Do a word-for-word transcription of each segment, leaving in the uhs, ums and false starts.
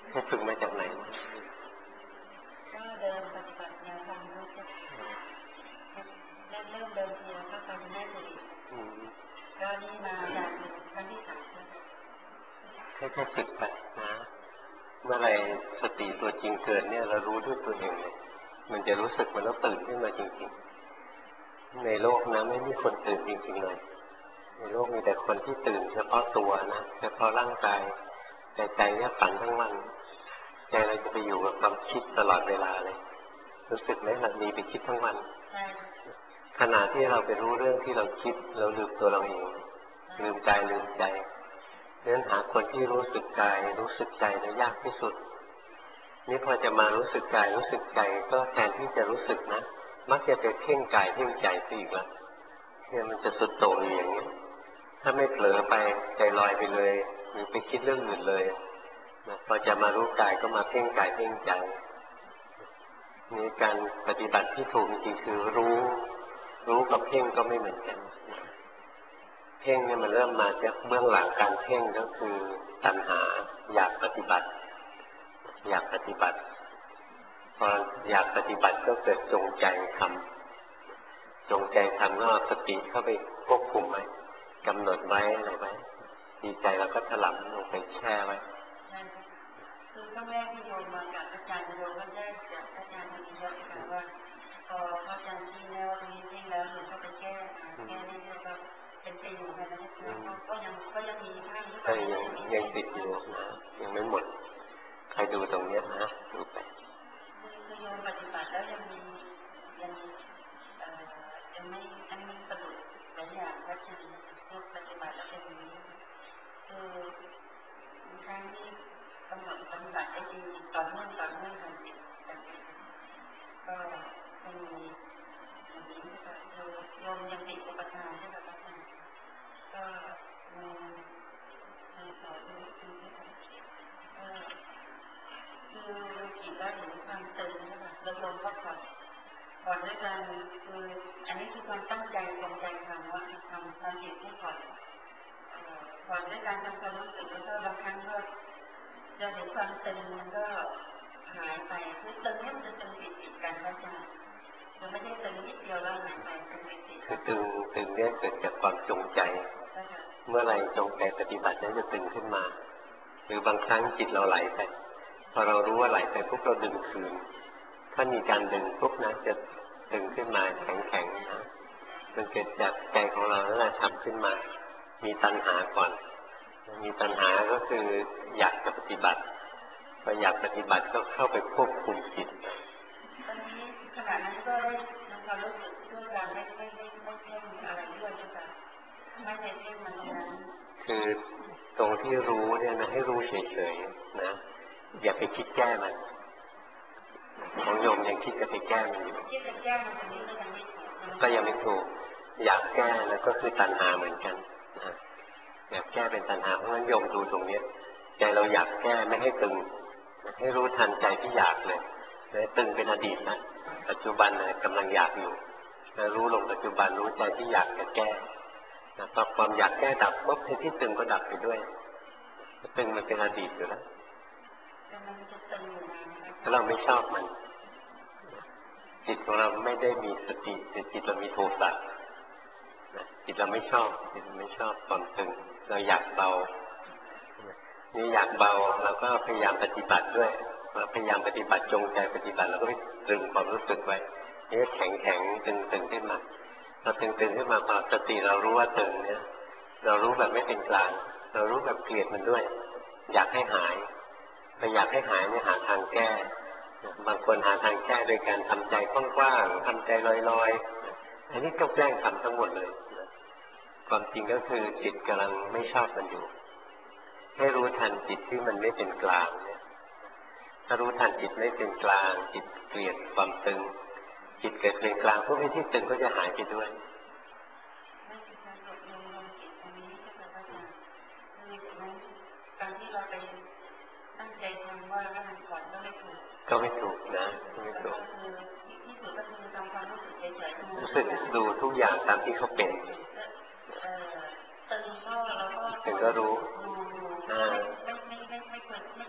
ให้ฝึกมาจากไหนก็เดินปฏิบัติแนวทางรู้สึกเริ่มเริ่มเดินทีแล้วก็ทำได้ดีก็นี่มาจากครั้งที่สามแค่แค่ฝึกไปนะเมื่อไรสติตัวจริงเกิดเนี่ยเรารู้ด้วยตัวเองเลยมันจะรู้สึกมันต้องตื่นขึ้นมาจริงๆในโลกนะไม่มีคนตื่นจริงๆเลยในโลกมีแต่คนที่ตื่นเฉพาะตัวนะเฉพาะร่างกายแต่ใจเนี่ยฝันทั้งวันใจเราจะไปอยู่กับความคิดตลอดเวลาเลยรู้สึกไหมเรามีไปคิดทั้งวันขณะที่เราไปรู้เรื่องที่เราคิดเราลืมตัวเราเองลืมกายลืมใจเพราะฉะนั้นหาคนที่รู้สึกกายรู้สึกใจได้ยากที่สุดนี่พอจะมารู้สึกกายรู้สึกใจก็แทนที่จะรู้สึกนะมักจะไปเพ่งกายเพ่งใจซะอีกแล้วเนี่ยมันจะสุดโต่งอย่างนี้ถ้าไม่เผลอไปใจลอยไปเลยหรือไปคิดเรื่องอื่นเลยนะพอจะมารู้กายก็มาเพ่งกายเพ่งใจนี่การปฏิบัติที่ถูกจริงๆคือรู้รู้กับเพ่งก็ไม่เหมือนกันเพ่งเนี่ยมันเริ่มมาจากเบื้องหลังการเพ่งก็คือตัณหาอยากปฏิบัติอยากปฏิบัติพออยากปฏิบัติก็เกิดจงใจทำจงใจทำก็สติเข้าไปควบคุมไว้กำหนดไว้อะไรไว้ดีใจแล้วก็ถลำลงไปแช่ไว้คือต้องแรกที่โยมมากับอาจารย์โยมก็แยกจากอาจารย์มีเยอะค่ะว่าพออาจารย์ที่แล้วตรงนี้ที่แล้วหนูก็ไปแก้แก้เรื่อยๆก็เป็นปีเหมือนกันนะก็ยังก็ยังมีท่านก็ยังยังติดอยู่นะยังไม่หมดใครดูตรงนี้นะดูไปคือโยมปฏิบัติแล้วยังมียังเอ่อยังไม่ยังไม่ประดุจหลายอย่างก็คือโยมปฏิบัติแล้วเป็นอย่างนี้คือครั้งที่กำหนดปฏิบัติได้ดีต่อเนื่องต่อเนื่องกันติดกันก็จะมีอย่างนี้ค่ะโยมโยมยังติดอุปทานใช่ไหมคะก็มีในสอนคือคือดูจิตแล้วเห็นความตึงใช่ไหมเราลงก็ผ่อนผ่อนด้วยกันคืออันนี้คือความตั้งใจจงใจทำว่าทำทำจิตให้ผ่อนผ่อนด้วยการทำความรู้สึกแล้วก็บางครั้งก็จะเห็นความตึงมันก็หายไปคือตึงเนี่ยมันจะตึงติดติดกันก็จะมันไม่ได้ตึงนิดเดียวแล้วหายไปตึงติดติดคือตึงตึงเนี่ยเกิดจากความจงใจเมื่อไรจงใจปฏิบัตินั้นจะตึงขึ้นมาหรือบางครั้งจิตเราไหลไปพอเรารู้ว่าไหลไปปุ๊บเราดึงคืนถ้ามีการดึงปุ๊บนะจะดึงขึ้นมาแข็งๆนะมันเกิดจากใจของเราแล้วทำขึ้นมามีตัณหาก่อนมีตัณหาก็คืออยากจะปฏิบัติพออยากปฏิบัติก็เข้าไปควบคุมจิตตอนนี้ขณะนั้นก็ได้ทำความรู้สึกด้วยการไม่ไม่ไม่ไม่เพ่งอะไรด้วยใช่ไหมไม่ได้เพ่งมันตรงนั้นคือตรงที่รู้เนี่ยนะให้รู้เฉยๆนะอย่าไปคิดแก้มันของโยมยังคิดจะไปแก้มันอยู่คิดจะแก้มันตรงนี้ก็ยังไม่ถูกก็ยังไม่ถูกอยากแก้แล้วก็คือตัณหาเหมือนกันนะอยากแก้เป็นตัณหาเพราะฉะนั้นโยมดูตรงนี้ใจเราอยากแก้ไม่ให้ตึงให้รู้ทันใจที่อยากเลยแล้วตึงเป็นอดีตนะปัจจุบันนะกำลังอยากอยู่แล้วรู้ลงปัจจุบันรู้ใจที่อยากจะแก้นะพอความอยากแก้ดับปุ๊บที่ตึงก็ดับไปด้วยตึงมันเป็นอดีตอยู่แล้วถ้าเราไม่ชอบมันจิตของเราไม่ได้มีสติแต่จิตเรามีโทสะจิตเราไม่ชอบจิตเราไม่ชอบความตึงเราอยากเบานี่อยากเบาเราก็พยายามปฏิบัติด้วยพยายามปฏิบัติจงใจปฏิบัติเราก็ตรึงความรู้สึกไว้นี่แข็งแข็งตึงตึงขึ้นมาเราตึงตึงขึ้นมาพอสติเรารู้ว่าตึงเนี่ยเรารู้แบบไม่เป็นกลางเรารู้แบบเกลียดมันด้วยอยากให้หายพออยากให้หายเนี่ยหาทางแก้บางคนหาทางแก้โดยการทำใจกว้างๆทำใจลอยๆอันนี้ก็แกล้งทำทั้งหมดเลยความจริงก็คือจิตกำลังไม่ชอบมันอยู่ให้รู้ทันจิตที่มันไม่เป็นกลางเนี่ยถ้ารู้ทันจิตไม่เป็นกลางจิตเกลียดความตึงจิตเกิดเป็นกลางพวกนี้ที่ตึงก็จะหายไปด้วยการที่เราไปตั้งใจทำว่าให้มันผ่อนก็ไม่ถูกก็ไม่ถูกนะไม่ถูกที่สุดก็คือทำความรู้สึกเฉยๆรู้สึกดูทุกอย่างตามที่เขาเป็นตึงก็เราก็ตึงก็รู้ไม่ไม่ไม่ไม่ไม่ควรไม่ควร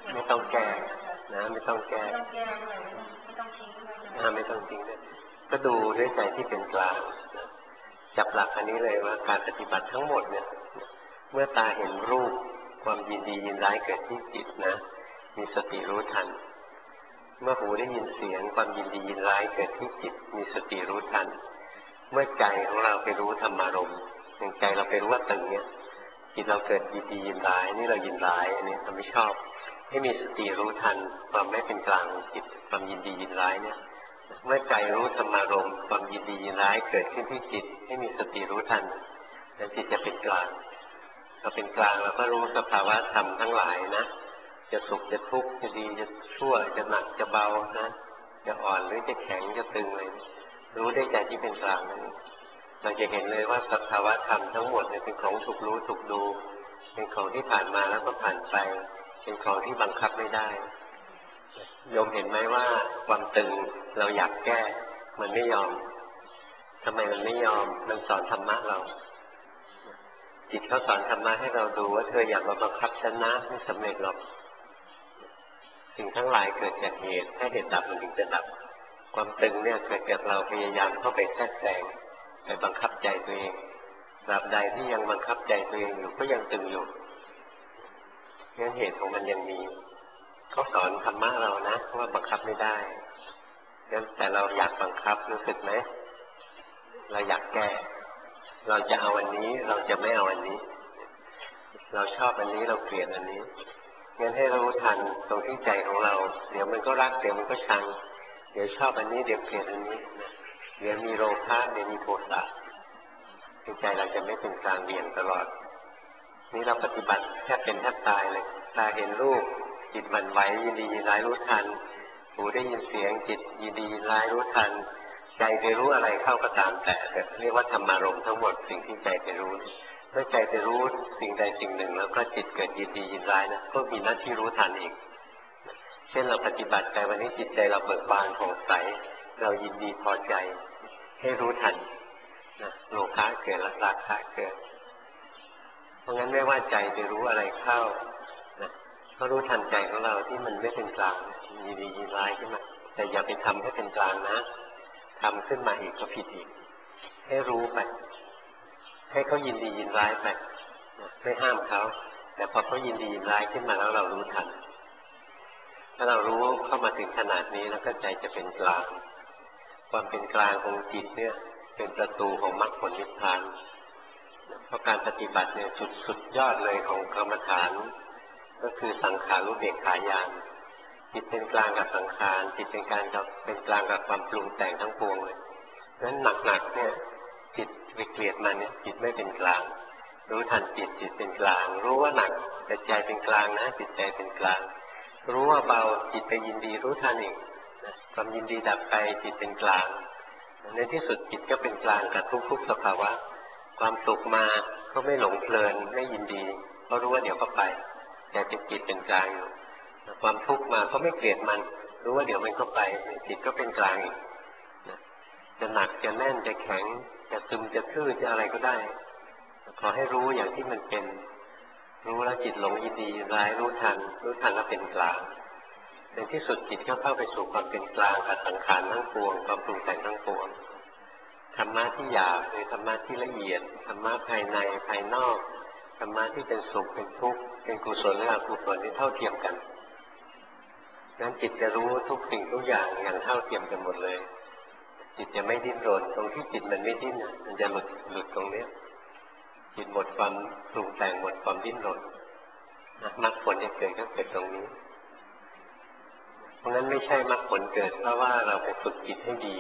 ไม่ต้องแก้นะไม่ต้องแก้ไม่ต้องแก้ด้วยไม่ต้องทิ้งด้วยไม่ต้องทิ้งด้วยก็ดูด้วยใจที่เป็นกลางจับหลักอันนี้เลยว่าการปฏิบัติทั้งหมดเนี่ยเมื่อตาเห็นรูปความยินดียินร้ายเกิดที่จิตนะมีสติรู้ทันเมื่อหูได้ยินเสียงความยินดียินร้ายเกิดที่จิตมีสติรู้ทันเมื่อใจของเราไปรู้ธรรมารมณ์อย่างใจเราไปรู้ว่าตึงเนี่ยจิตเราเกิดยินดียินร้ายนี่เรายินร้ายอันนี้เราไม่ชอบให้มีสติรู้ทันความไม่เป็นกลางของจิตความยินดียินร้ายเนี่ยเมื่อใจรู้ธรรมารมณ์ความยินดียินร้ายเกิดขึ้นที่จิตให้มีสติรู้ทันแล้วจิตจะเป็นกลางพอเป็นกลางเราก็รู้สภาวะธรรมทั้งหลายนะจะสุขจะทุกข์จะดีจะชั่วจะหนักจะเบานะจะอ่อนหรือจะแข็งจะตึงเลยรู้ได้ใจที่เป็นกลางนั้นเราจะเห็นเลยว่าสภาวะธรรมทั้งหมดเนี่ยเป็นของถูกรู้ถูกดูเป็นของที่ผ่านมาแล้วก็ผ่านไปเป็นของที่บังคับไม่ได้โยมเห็นไหมว่าความตึงเราอยากแก้มันไม่ยอมทำไมมันไม่ยอมมันสอนธรรมะเราจิตเขาสอนธรรมะให้เราดูว่าเธออยากมาบังคับฉันนะไม่สำเร็จหรอกสิ่งทั้งหลายเกิดจากเหตุถ้าเหตุดับมันถึงจะดับความตึงเนี่ยเกิดจากเราพยายามเข้าไปแทรกแซงไปบังคับใจตัวเองตราบใดที่ยังบังคับใจตัวเองอยู่ก็ยังตึงอยู่งั้นเหตุของมันยังมีเขาสอนธรรมะเรานะว่าบังคับไม่ได้งั้นแต่เราอยากบังคับรู้สึกไหมเราอยากแก้เราจะเอาอันนี้เราจะไม่เอาอันนี้เราชอบอันนี้เราเกลียดอันนี้งั้นให้รู้ทันตรงที่ใจของเราเดี๋ยวมันก็รักเดี๋ยวมันก็ชังเดี๋ยวชอบอันนี้เดี๋ยวเกลียดอันนี้เดี๋ยวมีโลภะเดี๋ยวมีโทสะใจเราจะไม่เป็นกลางเบี่ยงตลอดนี่เราปฏิบัติแทบเป็นแทบตายเลยตาเห็นรูปจิตหวั่นไหวยินดียินร้ายรู้ทันหูได้ยินเสียงจิตยินดียินร้ายรู้ทันใจไปรู้อะไรเข้าก็ตามแต่เรียกว่าธรรมารมณ์ทั้งหมดสิ่งที่ใจไปรู้เมื่อใจไปรู้สิ่งใดสิ่งหนึ่งแล้วก็จิตเกิดยินดียินร้ายนะก็มีหน้าที่รู้ทันอีกเช่นเราปฏิบัติไปวันนี้จิตใจเราเบิกบานผ่องใสเรายินดีพอใจให้รู้ทันนะโลภะเกิดและราคะเกิดเพราะงั้นไม่ว่าใจไปรู้อะไรเข้านะก็รู้ทันใจของเราที่มันไม่เป็นกลางยินดียินร้ายขึ้นมาแต่อย่าไปทำให้เป็นกลางนะทำขึ้นมาอีกก็ผิดอีกให้รู้ไปให้เขายินดียินร้ายไปไม่ห้ามเขาแต่พอเขายินดียินร้ายขึ้นมาแล้วเรารู้ทันถ้าเรารู้เข้ามาถึงขนาดนี้แล้วก็ใจจะเป็นกลางความเป็นกลางของจิตเนี่ยเป็นประตูของมรรคผลนิพพานเพราะการปฏิบัติเนี่ยจุดสุดยอดเลยของกรรมฐานก็คือสังขารุเบกขาญาณจิตเป็นกลางกับสังขารจิตเป็นกลางกับเป็นกลางกับความปรุงแต่งทั้งปวงเลยนั้นหนักๆเนี่ยจิตไปเกลียดมันเนี่ยจิตไม่เป็นกลางรู้ทันจิตจิตเป็นกลางรู้ว่าหนักแต่ใจเป็นกลางนะจิตใจเป็นกลางรู้ว่าเบาจิตไปยินดีรู้ทันอีกความยินดีดับไปจิตเป็นกลางในที่สุดจิตก็เป็นกลางกับทุกๆสภาวะความสุขมาก็ไม่หลงเพลินไม่ยินดีเพราะรู้ว่าเดี๋ยวก็ไปแต่เป็นจิตเป็นกลางอยู่ความทุกข์มาก็ไม่เกลียดมันรู้ว่าเดี๋ยวมันก็ไปจิตก็เป็นกลางอีกจะหนักจะแน่นจะแข็งจะซึมจะทื่อจะอะไรก็ได้ขอให้รู้อย่างที่มันเป็นรู้แล้วจิตหลงยินดีร้ายรู้ทันรู้ทันแล้วเป็นกลางในที่สุดจิตก็เข้าไปสู่ความเป็นกลางกับสังขารทั้งปวงความปรุงแต่งทั้งปวงธรรมะที่หยาบคือธรรมะที่ละเอียดธรรมะภายในภายนอกธรรมะที่เป็นสุขเป็นทุกข์เป็นกุศลและอกุศลนี่เท่าเทียมกันนั้นจิตจะรู้ทุกสิ่งทุกอย่างอย่างเท่าเทียมกันหมดเลยจิตจะไม่ดิ้นรนตรงที่จิตมันไม่ดิ้นมันจะหลุดหลุดตรงนี้จิตหมดความปรุงแต่งหมดความดิ้นรนมรรคผลจะเกิดก็เกิดตรงนี้เพราะงั้นไม่ใช่มรรคผลเกิดเพราะว่าเราไปฝึกจิตให้ดี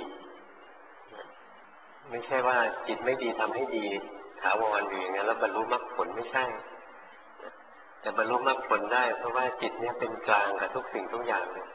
ไม่ใช่ว่าจิตไม่ดีทำให้ดีถาวรอยู่อย่างนั้นแล้วบรรลุมรรคผลไม่ใช่แต่บรรลุมรรคผลได้เพราะว่าจิตเนี่ยเป็นกลางกับทุกสิ่งทุกอย่างเลย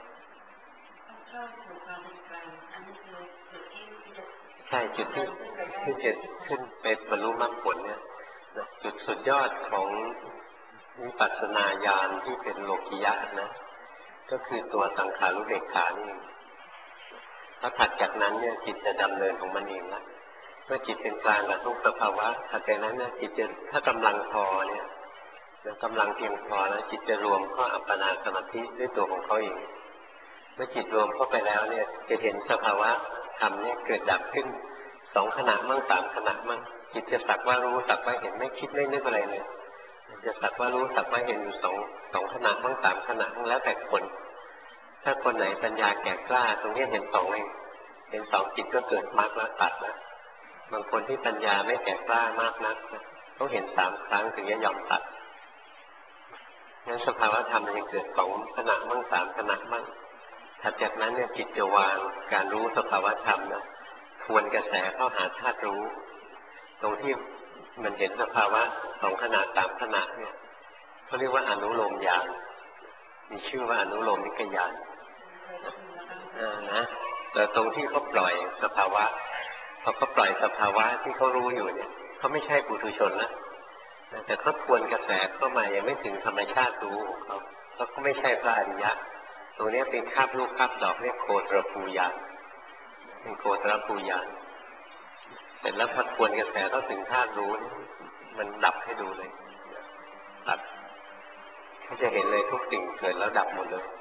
ใช่จุดที่ที่จะขึ้นไปบรรลุมรรคผลเนี่ยจุดสุดยอดของวิปัสสนาญาณที่เป็นโลกิยะนะก็คือตัวสังขารุเบกขานี่ถ้าถัดจากนั้นเนี่ยจิตจะดำเนินของมันเองละเมื่อจิตเป็นกลางกับทุกสภาวะถัดจากนั้นเนี่ยจิตจะถ้ากำลังพอเนี่ยแล้วกำลังเพียงพอแล้วจิตจะรวมเข้าอัปปนาสมาธิด้วยตัวของเขาเองเมื่อจิตรวมเข้าไปแล้วเนี่ยจะเห็นสภาวะธรรมเนี่ยเกิดดับขึ้นสองขณะมั่งสามขณะมั่งจิตจะสักว่ารู้สักว่าเห็นไม่คิดไม่นึกอะไรเลยจะสักว่ารู้สักว่าเห็นอยู่สองสองขณะมั่งสามขณะมั่งแล้วแต่คนถ้าคนไหนปัญญาแก่กล้าตรงนี้เห็นสองเองเห็นสองจิตก็เกิดมรรคแล้วตัดแล้วบางคนที่ปัญญาไม่แก่กล้ามากนักต้องเห็นสามครั้งถึงจะยอมตัดงั้นสภาวะธรรมมันยังเกิดสองขณะมั่งสามขณะมั่งถัดจากนั้นเนี่ยจิตจะวางการรู้สภาวะธรรมนะทวนกระแสเข้าหาธาตุรู้ตรงที่มันเห็นสภาวะสองขณะสามขณะเนี่ยเขาเรียกว่าอนุโลมญาณมีชื่อว่าอนุโลมิกญาณอ่านะแต่ตรงที่เขาปล่อยสภาวะพอเขาปล่อยสภาวะที่เขารู้อยู่เนี่ยเขาไม่ใช่ปุถุชนแล้วแต่เขาทวนกระแสเข้ามายังไม่ถึงธรรมชาติรู้ของเขาแล้วก็ไม่ใช่พระอริยะตรงนี้เป็นคาบลูกคาบดอกเรียกโคตรภูญาณเป็นโคตรภูญาณเสร็จแล้วพอทวนกระแสเข้าถึงธาตุรู้มันดับให้ดูเลยดับเขาจะเห็นเลยทุกสิ่งเกิดแล้วดับหมดเลย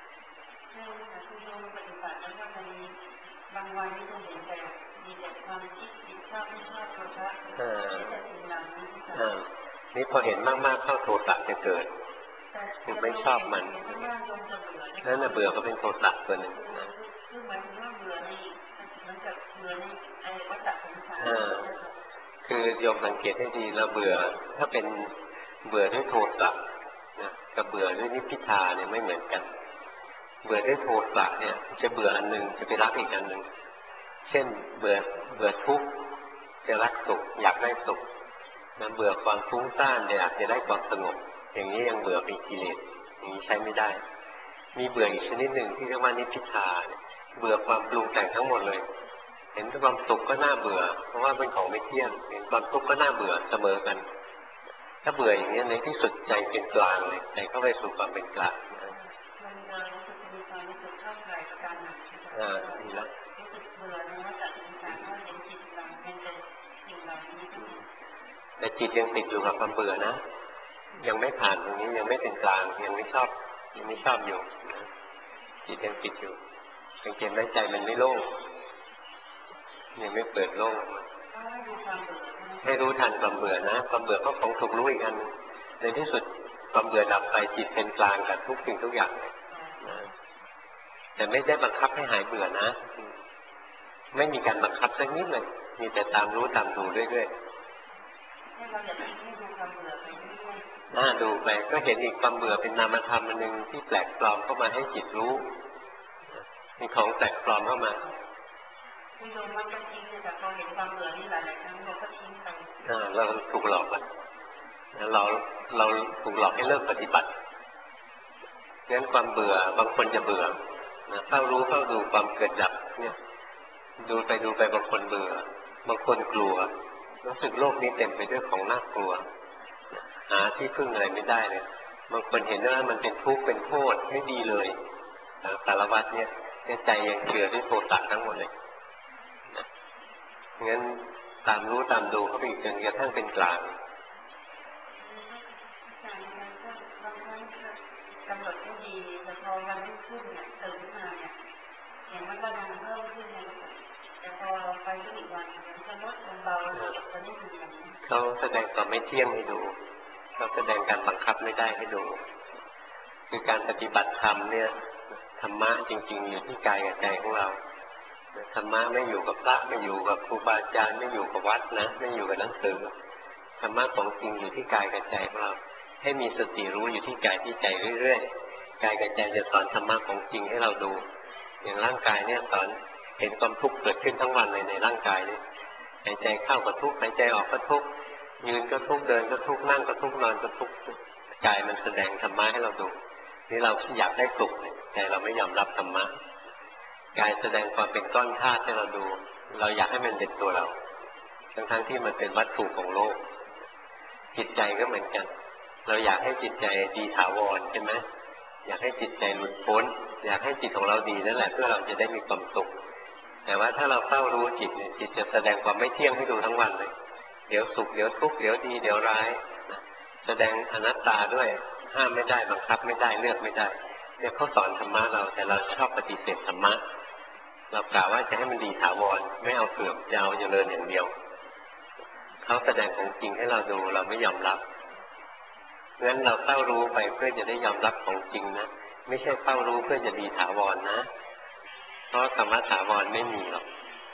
บางวันนี่จะเห็นแต่มีแต่ความคิดคิดชอบไม่ชอบโทสะที่จะสิ่งเหล่านี้นี่พอเห็นมากๆเข้าโทสะจะเกิดคือไม่ชอบมันนั่นน่ะเบื่อก็เป็นโทสะตัวหนึ่งนะคือหมายถึงว่าเบื่อในเหมือนกับเบื่อในไอ้วัฏฏะสงสารคือโยมสังเกตให้ดีเราเบื่อถ้าเป็นเบื่อด้วยโทสะนะกับเบื่อด้วยนิพพิทาเนี่ยไม่เหมือนกันเบื่อด้วยโทสะเนี่ยจะเบื่ออันหนึ่งจะไปรักอีกอันหนึ่งเช่นเบื่อเบื่อทุกข์จะรักสุขอยากได้สุขมันเบื่อความฟุ้งซ่านอยากจะได้ความสงบอย่างนี้ยังเบื่อเป็นกิเลสอย่างนี้ใช้ไม่ได้มีเบื่ออีกชนิดหนึ่งที่เรียกว่านิพพิทาเบื่อความปรุงแต่งทั้งหมดเลยเห็นความสุขก็น่าเบื่อเพราะว่าเป็นของไม่เที่ยงเห็นความทุกข์ก็น่าเบื่อเสมอกันถ้าเบื่ออย่างนี้ในที่สุดใจเป็นกลางเลยใจเข้าไปสู่ความเป็นกลางอ่าดีแล้วแต่จิตยังติดอยู่กับความเบื่อนะยังไม่ผ่านตรงนี้ยังไม่เป็นกลางยังไม่ชอบยังไม่ชอบอยู่จิตยังติดอยู่สังเกตไหมใจมันไม่โล่งยังไม่เปิดโล่งให้รู้ทันความเบื่อนะความเบื่อก็ของถูกรู้อีกอันในที่สุดความเบื่อดับไปจิตเป็นกลางกับทุกสิ่งทุกอย่างนะแต่ไม่ได้บังคับให้หายเบื่อนะไม่มีการบังคับสักนิดเลยมีแต่ตามรู้ตามดูเรื่อยๆน่าดูไปก็เห็นอีกความเบื่อเป็นนามธรรมอันหนึ่งที่แปลกปลอมเข้ามาให้จิตรู้มีของแปลกปลอมเข้ามาคุณโยมว่าจะทิ้งแต่พอเห็นความเบื่อนี่หลายๆครั้งเราก็ทิ้งไปอ่าเราถูกหลอกกันเราเราถูกหลอกให้เลิกปฏิบัติงั้นความเบื่อบางคนจะเบื่อนะเฝ้ารู้เฝ้าดูความเกิดดับเนี่ยดูไปดูไปบางคนเบื่อบางคนกลัวรู้สึกโลกนี้เต็มไปด้วยของน่ากลัวหาที่พึ่งอะไรไม่ได้เลยบางคนเห็นว่ามันเป็นทุกข์เป็นโทษไม่ดีเลยสารวัตรเนี่ยใจยังเชื่อด้วยโทสะทั้งหมดเลยนะงั้นตามรู้ตามดูเขาไปจนกระทั่งเป็นกลางกำหนดให้ดีแต่พอวันรุ่งขึ้นเนี่ยตื่นขึ้นมาเนี่ยเห็นมันก็ดังเพิ่มขึ้นเนี่ยแต่พอไปอีกวันมันจะลดลงเบาจะไม่ดีอย่างนี้เขาแสดงความไม่เที่ยงให้ดูเขาแสดงการบังคับไม่ได้ให้ดูคือการปฏิบัติธรรมเนี่ยธรรมะจริงๆอยู่ที่กายกับใจของเราธรรมะไม่อยู่กับพระไม่อยู่กับครูบาอาจารย์ไม่อยู่กับวัดนะไม่อยู่กับหนังสือธรรมะของจริงอยู่ที่กายกับใจของเราให้มีสติรู้อยู่ที่กายที่ใจเรื่อยๆกายกับใจจะสอนธรรมะของจริงให้เราดูอย่างร่างกายเนี่ยสอนเห็นความทุกข์เกิดขึ้นทั้งวันเลยในร่างกายนี่หายใจเข้าก็ทุกข์หายใจออกก็ทุกข์ยืนก็ทุกข์เดินก็ทุกข์นั่งก็ทุกข์นอนก็ทุกข์กายมันแสดงธรรมะให้เราดูนี่เราอยากได้สุขแต่เราไม่ยอมรับธรรมะกายแสดงความเป็นก้อนธาตุให้เราดูเราอยากให้มันเป็นตัวเราทั้งๆที่มันเป็นวัตถุของโลกจิตใจก็เหมือนกันเราอยากให้จิตใจดีถาวรใช่ไหมอยากให้จิตใจหลุดพ้นอยากให้จิตของเราดีนั่นแหละเพื่อเราจะได้มีความสุขแต่ว่าถ้าเราเฝ้ารู้จิตเนี่ยจิตจะแสดงความไม่เที่ยงให้ดูทั้งวันเลยเดี๋ยวสุขเดี๋ยวทุกข์เดี๋ยวดีเดี๋ยวร้ายแสดงอนัตตาด้วยห้ามไม่ได้บังคับไม่ได้เลือกไม่ได้เนี่ยเขาสอนธรรมะเราแต่เราชอบปฏิเสธธรรมะเรากล่าวว่าจะให้มันดีถาวรไม่เอาเสื่อมจะเอาเจริญอย่างเดียวเขาแสดงของจริงให้เราดูเราไม่ยอมรับงั้นเราเฝ้ารู้ไปเพื่อจะได้ยอมรับของจริงนะไม่ใช่เฝ้ารู้เพื่อจะดีถาวรนะเพราะธรรมะถาวรไม่มีหรอก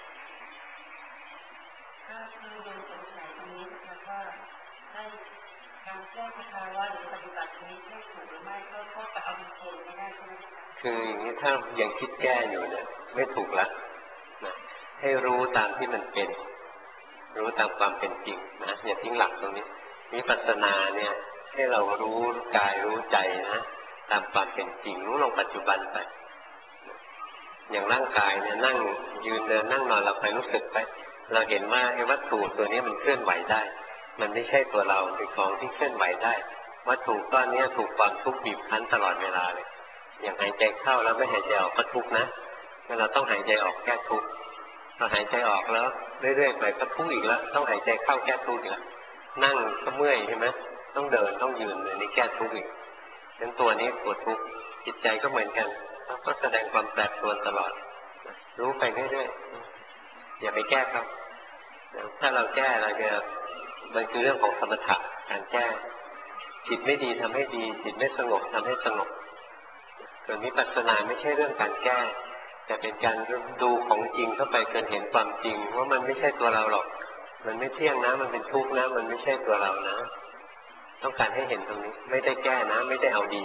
ถ้าคือโดยสงสัยตรงนี้นะคะว่าให้การแก้สภาวะหรือปฏิบัตินี้ให้ถูกหรือไม่ก็ก็จะเอาเป็นเกณฑ์ไม่ได้ใช่ไหมคะคืออย่างนี้ถ้ายังคิดแก้อยู่เนี่ยไม่ถูกละนะให้รู้ตามที่มันเป็นรู้ตามความเป็นจริงนะอย่าทิ้งหลักตรงนี้วิปัสสนาเนี่ยให้เรารู้กายรู้ใจนะตามความเป็นจริงรู้ลงปัจจุบันไปอย่างร่างกายเนี่ยนั่งยืนเดินนั่งนอนเราไปรู้สึกไปเราเห็นว่าไอ้วัตถุตัวนี้มันเคลื่อนไหวได้มันไม่ใช่ตัวเราเป็นของที่เคลื่อนไหวได้วัตถุก้อนนี้ถูกความทุกข์บีบคั้นตลอดเวลาเลยอย่างหายใจเข้าแล้วไม่หายใจออกก็ทุกข์นะเราต้องหายใจออกแก้ทุกข์พอหายใจออกแล้วเรื่อยๆไปก็ทุกข์อีกแล้วต้องหายใจเข้าแก้ทุกข์อีกแล้วนั่งก็เมื่อยใช่ไหมต้องเดินต้องยืนเลยนี่แก้ทุกข์อีกฉะนั้นตัวนี้ปวดทุกข์จิตใจก็เหมือนกันก็แสดงความแปรปรวนตลอดรู้ไปเรื่อยๆอย่าไปแก้ครับถ้าเราแก้เราจะมันคือเรื่องของสมถะการแก้จิตไม่ดีทำให้ดีจิตไม่สงบทำให้สงบส่วนวิปัสสนาไม่ใช่เรื่องการแก้แต่เป็นการดูของจริงเข้าไปจนเห็นความจริงว่ามันไม่ใช่ตัวเราหรอกมันไม่เที่ยงนะมันเป็นทุกข์นะมันไม่ใช่ตัวเรานะต้องการให้เห็นตรงนี้ไม่ได้แก้นะไม่ได้เอาดี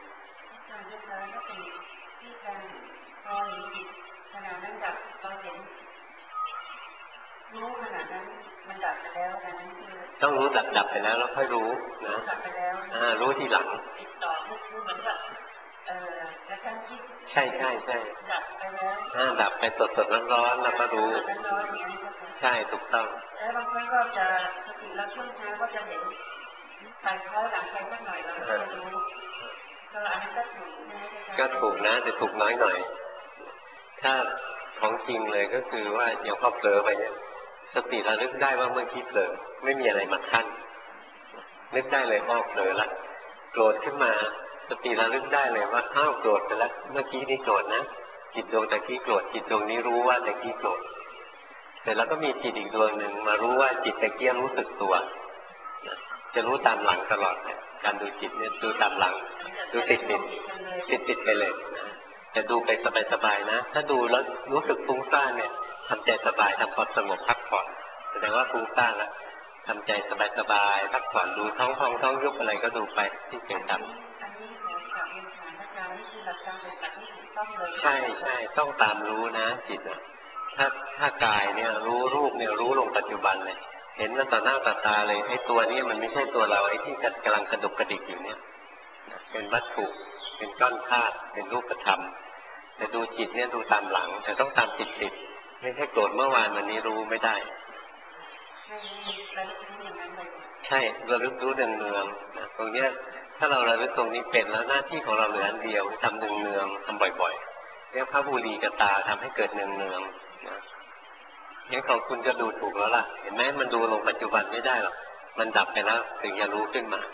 ขณะนั้นดับเราเห็นรู้ขณะนั้นมันดับไปแล้วขณะนั้นคือต้องรู้ดับดับไปแล้วแล้วค่อยรู้นะดับไปแล้วอ่ารู้ทีหลังติดต่อรู้เหมือนแบบเอ่อกระชั้นชิดใช่ใช่ใช่ดับไปแล้วอ่าดับไปสดสดร้อนๆแล้วก็รู้ใช่ถูกต้องแล้วบางครั้งก็จะสติเราช่วงเช้าก็จะเห็นไปคล้อยหลังไปสักหน่อยเราจะรู้ก็อันนี้ก็ถูกก็ถูกนะแต่ถูกน้อยหน่อยถ้าของจริงเลยก็คือว่าอย่างพอเผลอไปเนี่ยสติระลึกได้ว่าเมื่อกี้เผลอไม่มีอะไรมาขั้นนึกได้เลยอ้อเผลอละโกรธขึ้นมาสติระลึกได้เลยว่าอ้าวโกรธไปแล้วเมื่อกี้นี่โกรธนะจิตดวงตะกี้โกรธจิตดวงนี้รู้ว่าตะกี้โกรธแต่แล้วก็มีจิตอีกดวงหนึ่งมารู้ว่าจิตตะกี้รู้สึกตัวจะรู้ตามหลังตลอดการดูจิตเนี่ยดูตามหลังดูติดติดติดติดไปเลยนะจะดูไปสบายๆนะถ้าดูแล้วรู้สึกฟุ้งซ่านเนี่ยทำใจสบายทำความสงบพักผ่อนแสดงว่าฟุ้งซ่านแล้วทำใจสบายๆพักผ่อนดูท้องท้องท้องยุบอะไรก็ดูไปที่เกิดดับใช่ใช่ต้องตามรู้นะจิตนะถ้าถ้ากายเนี่ยรู้รูปเนี่ยรู้ลงปัจจุบันเลยเห็นมันต่อหน้าต่อตาเลยไอ้ตัวนี้มันไม่ใช่ตัวเราไอ้ที่กำลังกระดุกกระดิกอยู่เนี่ยเป็นวัตถุเป็นก้อนธาตุเป็นรูปธรรมแต่ดูจิตเนี่ยดูตามหลังแต่ต้องตามติดติดไม่ใช่โกรธเมื่อวานวันนี้รู้ไม่ได้ใช่ระลึกรู้เนืองเนืองนะตรงเนี้ยถ้าเราระลึกตรงนี้เป็นแล้วหน้าที่ของเราเหลืออันเดียวทำเนืองเนืองทำบ่อยๆเรียกพระบุรีกตาทำให้เกิดเนืองเนืองนะงั้นของคุณก็ดูถูกแล้วล่ะเห็นไหมมันดูลงปัจจุบันไม่ได้หรอกมันดับไปแล้วถึงจะรู้ขึ้นมา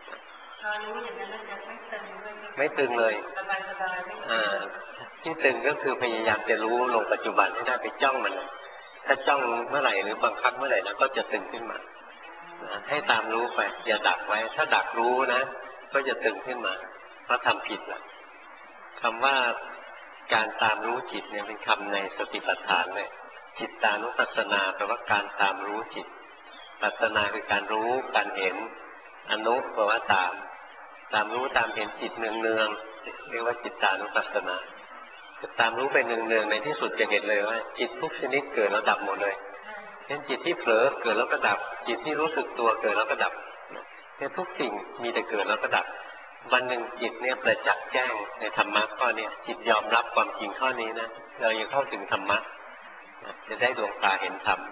ไม่ตึงเลยอ่าที่ตึงก็คือพยายามจะรู้ลงปัจจุบันให้ได้ไปจ้องมันถ้าจ้องเมื่อไหร่หรือบังคับเมื่อไหร่แล้วก็จะตึงขึ้นมาให้ตามรู้ไปอย่าดักไว้ถ้าดักรู้นะก็จะตึงขึ้นมาเพราะทำผิดละคำว่าการตามรู้จิตเนี่ยเป็นคำในสติปัฏฐานเลยจิตตานุปัสสนาแปลว่าการตามรู้จิตปัสสนาคือการรู้การเห็นอนุแปลว่าตามตามรู้ตามเห็นจิตเนืองๆเรียกว่าจิตตานุปัสสนาจะตามรู้ไปเนืองๆในที่สุดจะเห็นเลยว่าจิตทุกชนิดเกิดแล้วดับหมดเลยเช่นจิตที่เผลอเกิดแล้วก็ดับจิตที่รู้สึกตัวเกิดแล้วก็ดับเนี่ยทุกสิ่งมีแต่เกิดแล้วก็ดับวันหนึ่งจิตเนี่ยประจักษ์แจ้งในธรรมะข้อนี้จิตยอมรับความจริงข้อนี้นะเรายังเข้าถึงธรรมะจะได้ดวงตาเห็นธรรม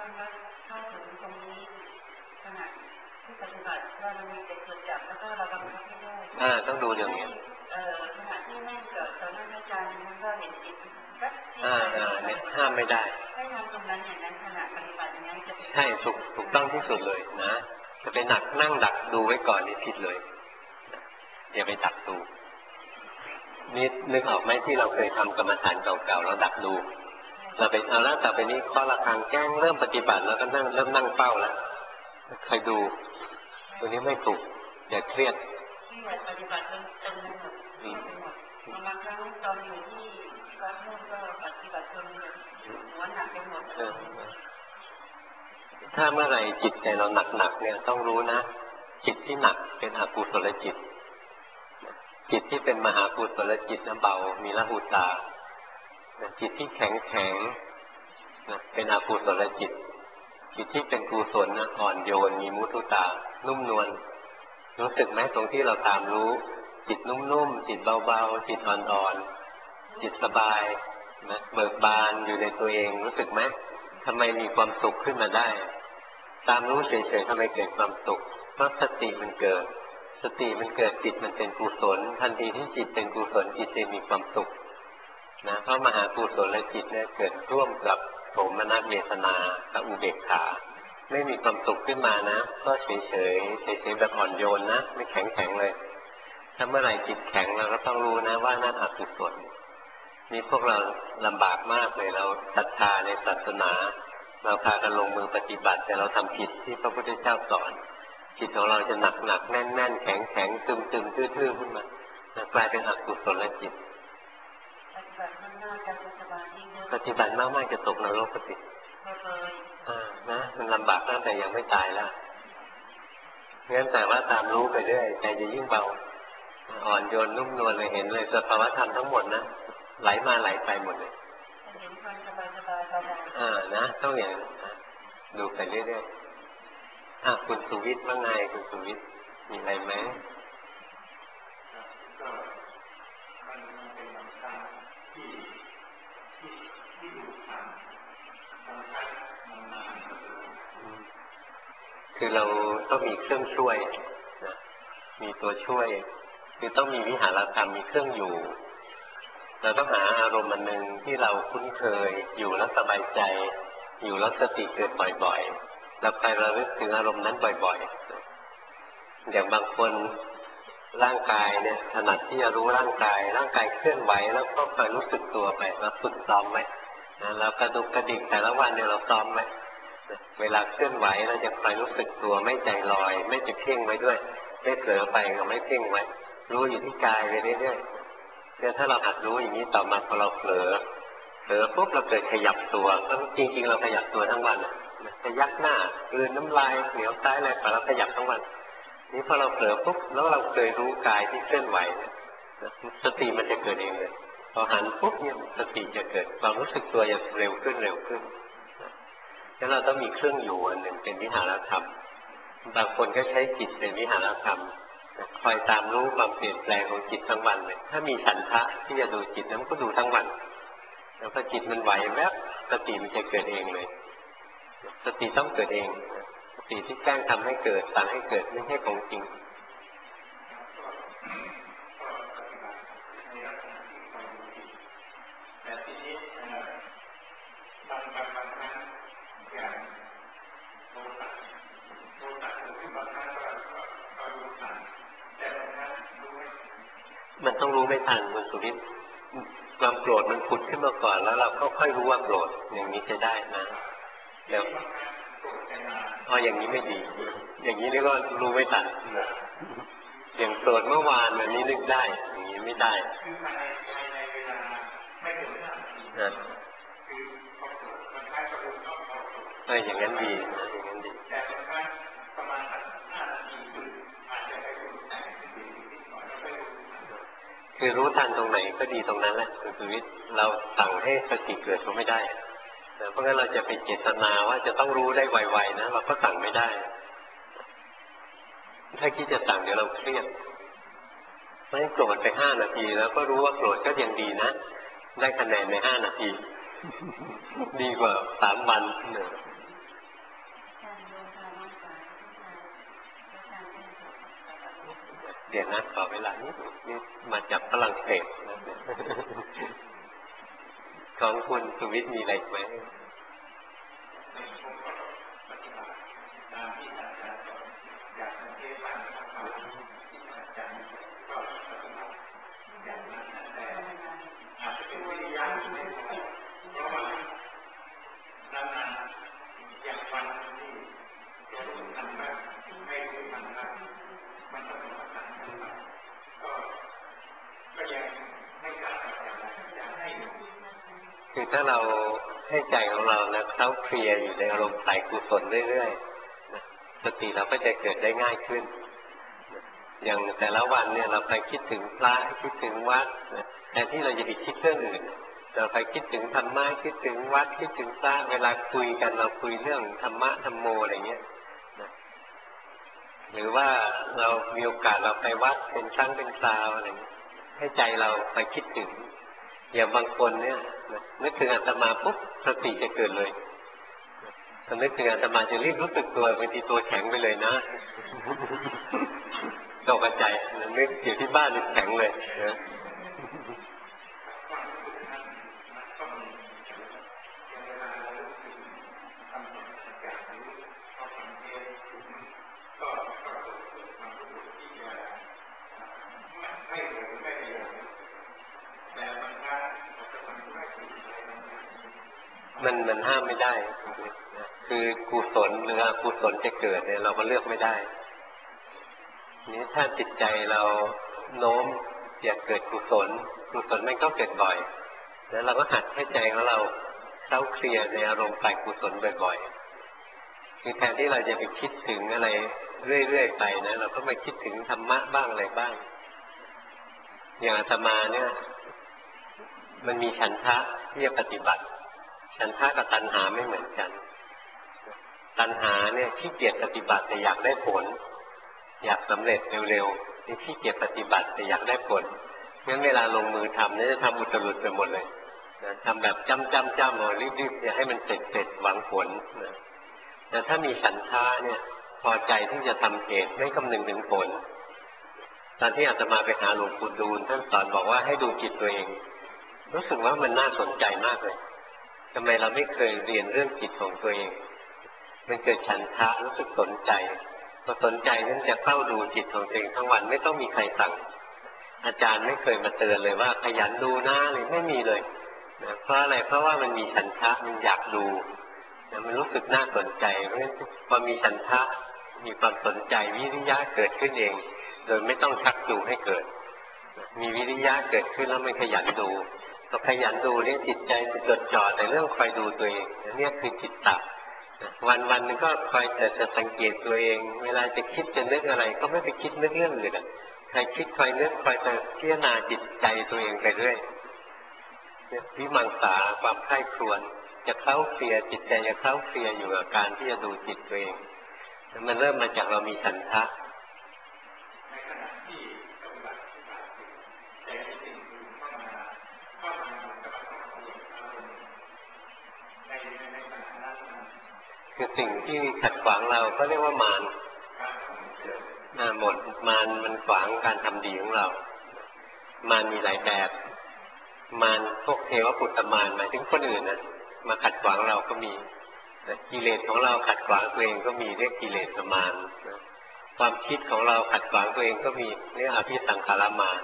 อ่าต้องดูอย่างนี้อ่าอ่าเนี่ยห้ามไม่ได้ใช่ถูกถูกต้องที่สุดเลยนะจะไปหนักนั่งดักดูไว้ก่อนนี่ผิดเลยอย่าไปดักดูนี่นึกออกไหมที่เราเคยทำกรรมฐานเก่าๆเราดักดูเราไปเอาแล้วต่อไปนี้ข้อละครังแกล้งเริ่มปฏิบัติแล้วก็นั่งเริ่มนั่งเป้าแล้วใครดูตัวนี้ไม่ถูกอย่าเครียดที่ว่าปฏิบัติจนจนหมดบางครั้งตอนอยู่ที่วัดนู่นก็ปฏิบัติจนหัวหนักไปหมดถ้าเมื่อไหร่จิตใจเราหนักๆเนี่ยต้องรู้นะจิตที่หนักเป็นอกุศลจิตจิตที่เป็นมหากุศลจิตน้ำเบามีละหุตาจิตที่แข็งแข็งเป็นอกุศลจิตจิตที่เป็นกุศลอ่อนโยนมีมุทุตานุ่มนวลรู้สึกไหมตรงที่เราตามรู้จิตนุ่มๆจิตเบาๆจิตอ่อนๆจิตสบายนะเบิกบานอยู่ในตัวเองรู้สึกไหมทำไมมีความสุขขึ้นมาได้ตามรู้เฉยๆทำไมเกิดความสุขเพราะสติมันเกิดสติมันเกิดจิตมันเป็นกุศลทันทีที่จิตเป็นกุศลจิตจะมีความสุขนะเพราะมหากุศลและจิตเนี่ยเกิดร่วมกับโสมนัสเวทนากับอุเบกขาไม่มีความสุขขึ้นมานะก็เฉยๆเฉยๆแบบอ่อนโยนนะไม่แข็งแข็งเลยถ้าเมื่อไหร่จิตแข็งเราก็ต้องรู้นะว่านั่นอกุศลนี่พวกเราลำบากมากเลยเราศรัทธาในศาสนาเราพากันลงมือปฏิบัติแต่เราทำผิดที่พระพุทธเจ้าสอนจิตของเราจะหนักหนักแน่นแน่นแข็งแข็งตึมตึมทื่อทื่อขึ้นมากลายเป็นอกุศลจิตปฏิบัติมากมากจะตกนรกปฏิอ่านะมันลำบากตั้งแต่ยังไม่ตายแล้วงั้นแต่ว่าตามรู้ไปเรื่อยใจจะยิ่งเบาอ่อนโยนนุ่มนวลเลยเห็นเลยสภาวะธรรมทั้งหมดนะไหลมาไหลไปหมดเลยอ่านะต้องอย่างดูไปเรื่อยๆอ่ะคุณสุวิทย์ว่าไงคุณสุวิทย์มีอะไรไหมคือเราต้องมีเครื่องช่วยนะมีตัวช่วยคือต้องมีวิหารธรรมมีเครื่องอยู่เราต้องหาอารมณ์อันหนึ่งที่เราคุ้นเคยอยู่แล้วสบายใจอยู่แล้วสติเกิดบ่อยๆเราไประลึกถึงอารมณ์นั้นบ่อยๆอย่างบางคนร่างกายเนี่ยถนัดที่จะรู้ร่างกายร่างกายเคลื่อนไหวแล้วก็คอยรู้สึกตัวไปเราฝึกซ้อมไหมเรากระดุกกระดิกแต่ละวันเนี่ยเราซ้อมไหมเวลาเคลื่อนไหวเราจะคอยรู้สึกตัวไม่ใจลอยไม่จะเพ่งไว้ด้วยไม่เผลอไปก็ไม่เพ่งไว้รู้อยู่ที่กายไปเรื่อยๆเนี่ยถ้าเราหัดรู้อย่างนี้ต่อมาพอเราเผลอเผลอปุ๊บเราเกิดขยับตัวจริงๆเราขยับตัวทั้งวันขยักหน้ากลืนน้ำลายเหนียวซ้ายอะไรแต่เราขยับทั้งวันนี่พอเราเผลอปุ๊บแล้วเราเคยรู้กายที่เคลื่อนไหวสติมันจะเกิดเองเลยพอหันปุ๊บเนี่ยสติจะเกิดความรู้สึกตัวจะเร็วขึ้นเร็วขึ้นแล้วเราต้องมีเครื่องอยู่อันหนึ่งเป็นวิหารธรรมบางคนก็ใช้จิตเป็นวิหารธรรมคอยตามรู้ความเปลี่ยนแปลงของจิตทั้งวันเลยถ้ามีฉันทะที่จะดูจิตนั้นก็ดูทั้งวันแล้วพอจิตมันไหวแวบสติมันจะเกิดเองเลยสติต้องเกิดเองสติที่แกล้งทำให้เกิดสั่งให้เกิดไม่ใช่ของจริงมันต้องรู้ไม่ทันคุณสุวิทย์ความโกรธมันผุดขึ้นมาก่อนแล้วเราก็ค่อยรู้ว่าโกรธอย่างนี้จะได้นะเดี๋ยวอ๋ออย่างนี้ไม่ดีอย่างนี้นี่ก็รู้ไม่ทันอย่างโกรธเมื่อวานวันนี้นึกได้อย่างนี้ไม่ได้เอออย่างนั้นดีนะอย่างนั้นดีคือรู้ทันตรงไหนก็ดีตรงนั้นแหละคุณสุวิทย์เราสั่งให้สติเกิดก็ไม่ได้เพราะงั้นเราจะไปเจตนาว่าจะต้องรู้ได้ไวๆนะเราก็สั่งไม่ได้ถ้าคิดจะสั่งเดี๋ยวเราเครียดเพราะฉะนั้นโกรธไปห้านาทีแล้วก็รู้ว่าโกรธก็ยังดีนะได้คะแนนในห้านาทีดีกว่าสามวันเนี่ยเดี๋ยวนะขอเวลานิดนี่มาจากฝรั่งเศสนะของคุณสุวิทย์มีอะไรไหมคือถ้าเราให้ใจของเรานะเคล้าเคลียอยู่ในอารมณ์ฝ่ายกุศลเรื่อยๆนะสติเราก็จะเกิดได้ง่ายขึ้นอย่างแต่ละวันเนี่ยเราไปคิดถึงพระคิดถึงวัดแทนที่เราจะไปคิดเรื่องอื่นเราไปคิดถึงธรรมะคิดถึงวัดคิดถึงพระเวลาคุยกันเราคุยเรื่องธรรมะธรรมโมอะไรเงี้ยนะหรือว่าเรามีโอกาสเราไปวัดเป็นครั้งเป็นคราวอะไรเงี้ยให้ใจเราไปคิดถึงอย่างบางคนเนี่ยนึกถึงอาตมาปุ๊บสติจะเกิดเลยถ้านึกถึงอาตมาจะรีบรู้สึกตัวบางทีตัวแข็งไปเลยนะตกใจนึกอยู่ที่บ้านนึกแข็งเลยนะมันมันห้ามไม่ได้คือกุศลหรืออกุศลจะเกิดเนี่ยเราก็เลือกไม่ได้นี้ถ้าจิตใจเราโน้มอยากเกิดกุศลกุศลมันก็เกิดบ่อยแล้วเราก็หัดให้ใจของเราเคล้าเคลียในอารมณ์ฝ่ายกุศลบ่อยๆคือแทนที่เราจะไปคิดถึงอะไรเรื่อยๆไปนะเราก็มาคิดถึงธรรมะบ้างอะไรบ้างอย่างอาตมาเนี่ยมันมีฉันทะที่จะปฏิบัติฉันทะกับตัณหาไม่เหมือนกันตัณหาเนี่ยขี้เกียจปฏิบัติแต่อยากได้ผลอยากสำเร็จเร็วๆนี่ขี้เกียจปฏิบัติแต่อยากได้ผลงั้นเวลาลงมือทำเนี่ยจะทำอุตรุดไปหมดเลยนะทำแบบจ้ำจ้ำจ้ำเอารีบๆอย่าให้มันเสร็จเสร็จหวังผลนะแต่ถ้ามีฉันทะเนี่ยพอใจที่จะทำเหตุไม่คำนึงถึงผลตอนที่อาตมาไปหาหลวงปู่ดูลท่านสอนบอกว่าให้ดูจิตตัวเองรู้สึกว่ามันน่าสนใจมากเลยทำไมเราไม่เคยเรียนเรื่องจิตของตัวเองมันเกิดฉันทะรู้สึกสนใจพอสนใจนั้นจะเข้าดูจิตของตัวเองทั้งวันไม่ต้องมีใครสั่งอาจารย์ไม่เคยมาเตือนเลยว่าขยันดูนะเลยไม่มีเลยนะเพราะอะไรเพราะว่ามันมีฉันทะมันอยากดูนะมันรู้สึกน่าสนใจเพราะฉะนั้นพอมีฉันทะมีความสนใจวิริยะเกิดขึ้นเองโดยไม่ต้องชักจูงให้เกิดมีวิริยะเกิดขึ้นแล้วมันขยันดูพอขยันดูเนี่ยจิตใจจะจดจ่อในเรื่องคอยดูตัวเองนี่คือจิตตะวันวันนึงก็คอยแต่จะสังเกตตัวเองเวลาจะคิดจะนึกอะไรก็ไม่ไปคิดนึกเรื่องอื่นอ่ะใครคิดคอยนึกคอยแต่พิจารณาจิตใจตัวเองไปเรื่อยวิมังสาความใคร่ครวญจะเข้าเคลียร์จิตใจจะเข้าเคลียร์อยู่กับการที่จะดูจิตตัวเองมันเริ่มมาจากเรามีฉันทะคือสิ่งที่ขัดขวางเราก็เรียกว่ามารหมดมารมันขวางการทำดีของเรามารมีหลายแบบมารพวกเทวปุตตมารหมายถึงคนอื่นนะมาขัดขวางเราก็มีกิเลสของเราขัดขวางตัวเองก็มีเรียกกิเลสมารความคิดของเราขัดขวางตัวเองก็มีเรียกอภิสังขารมาร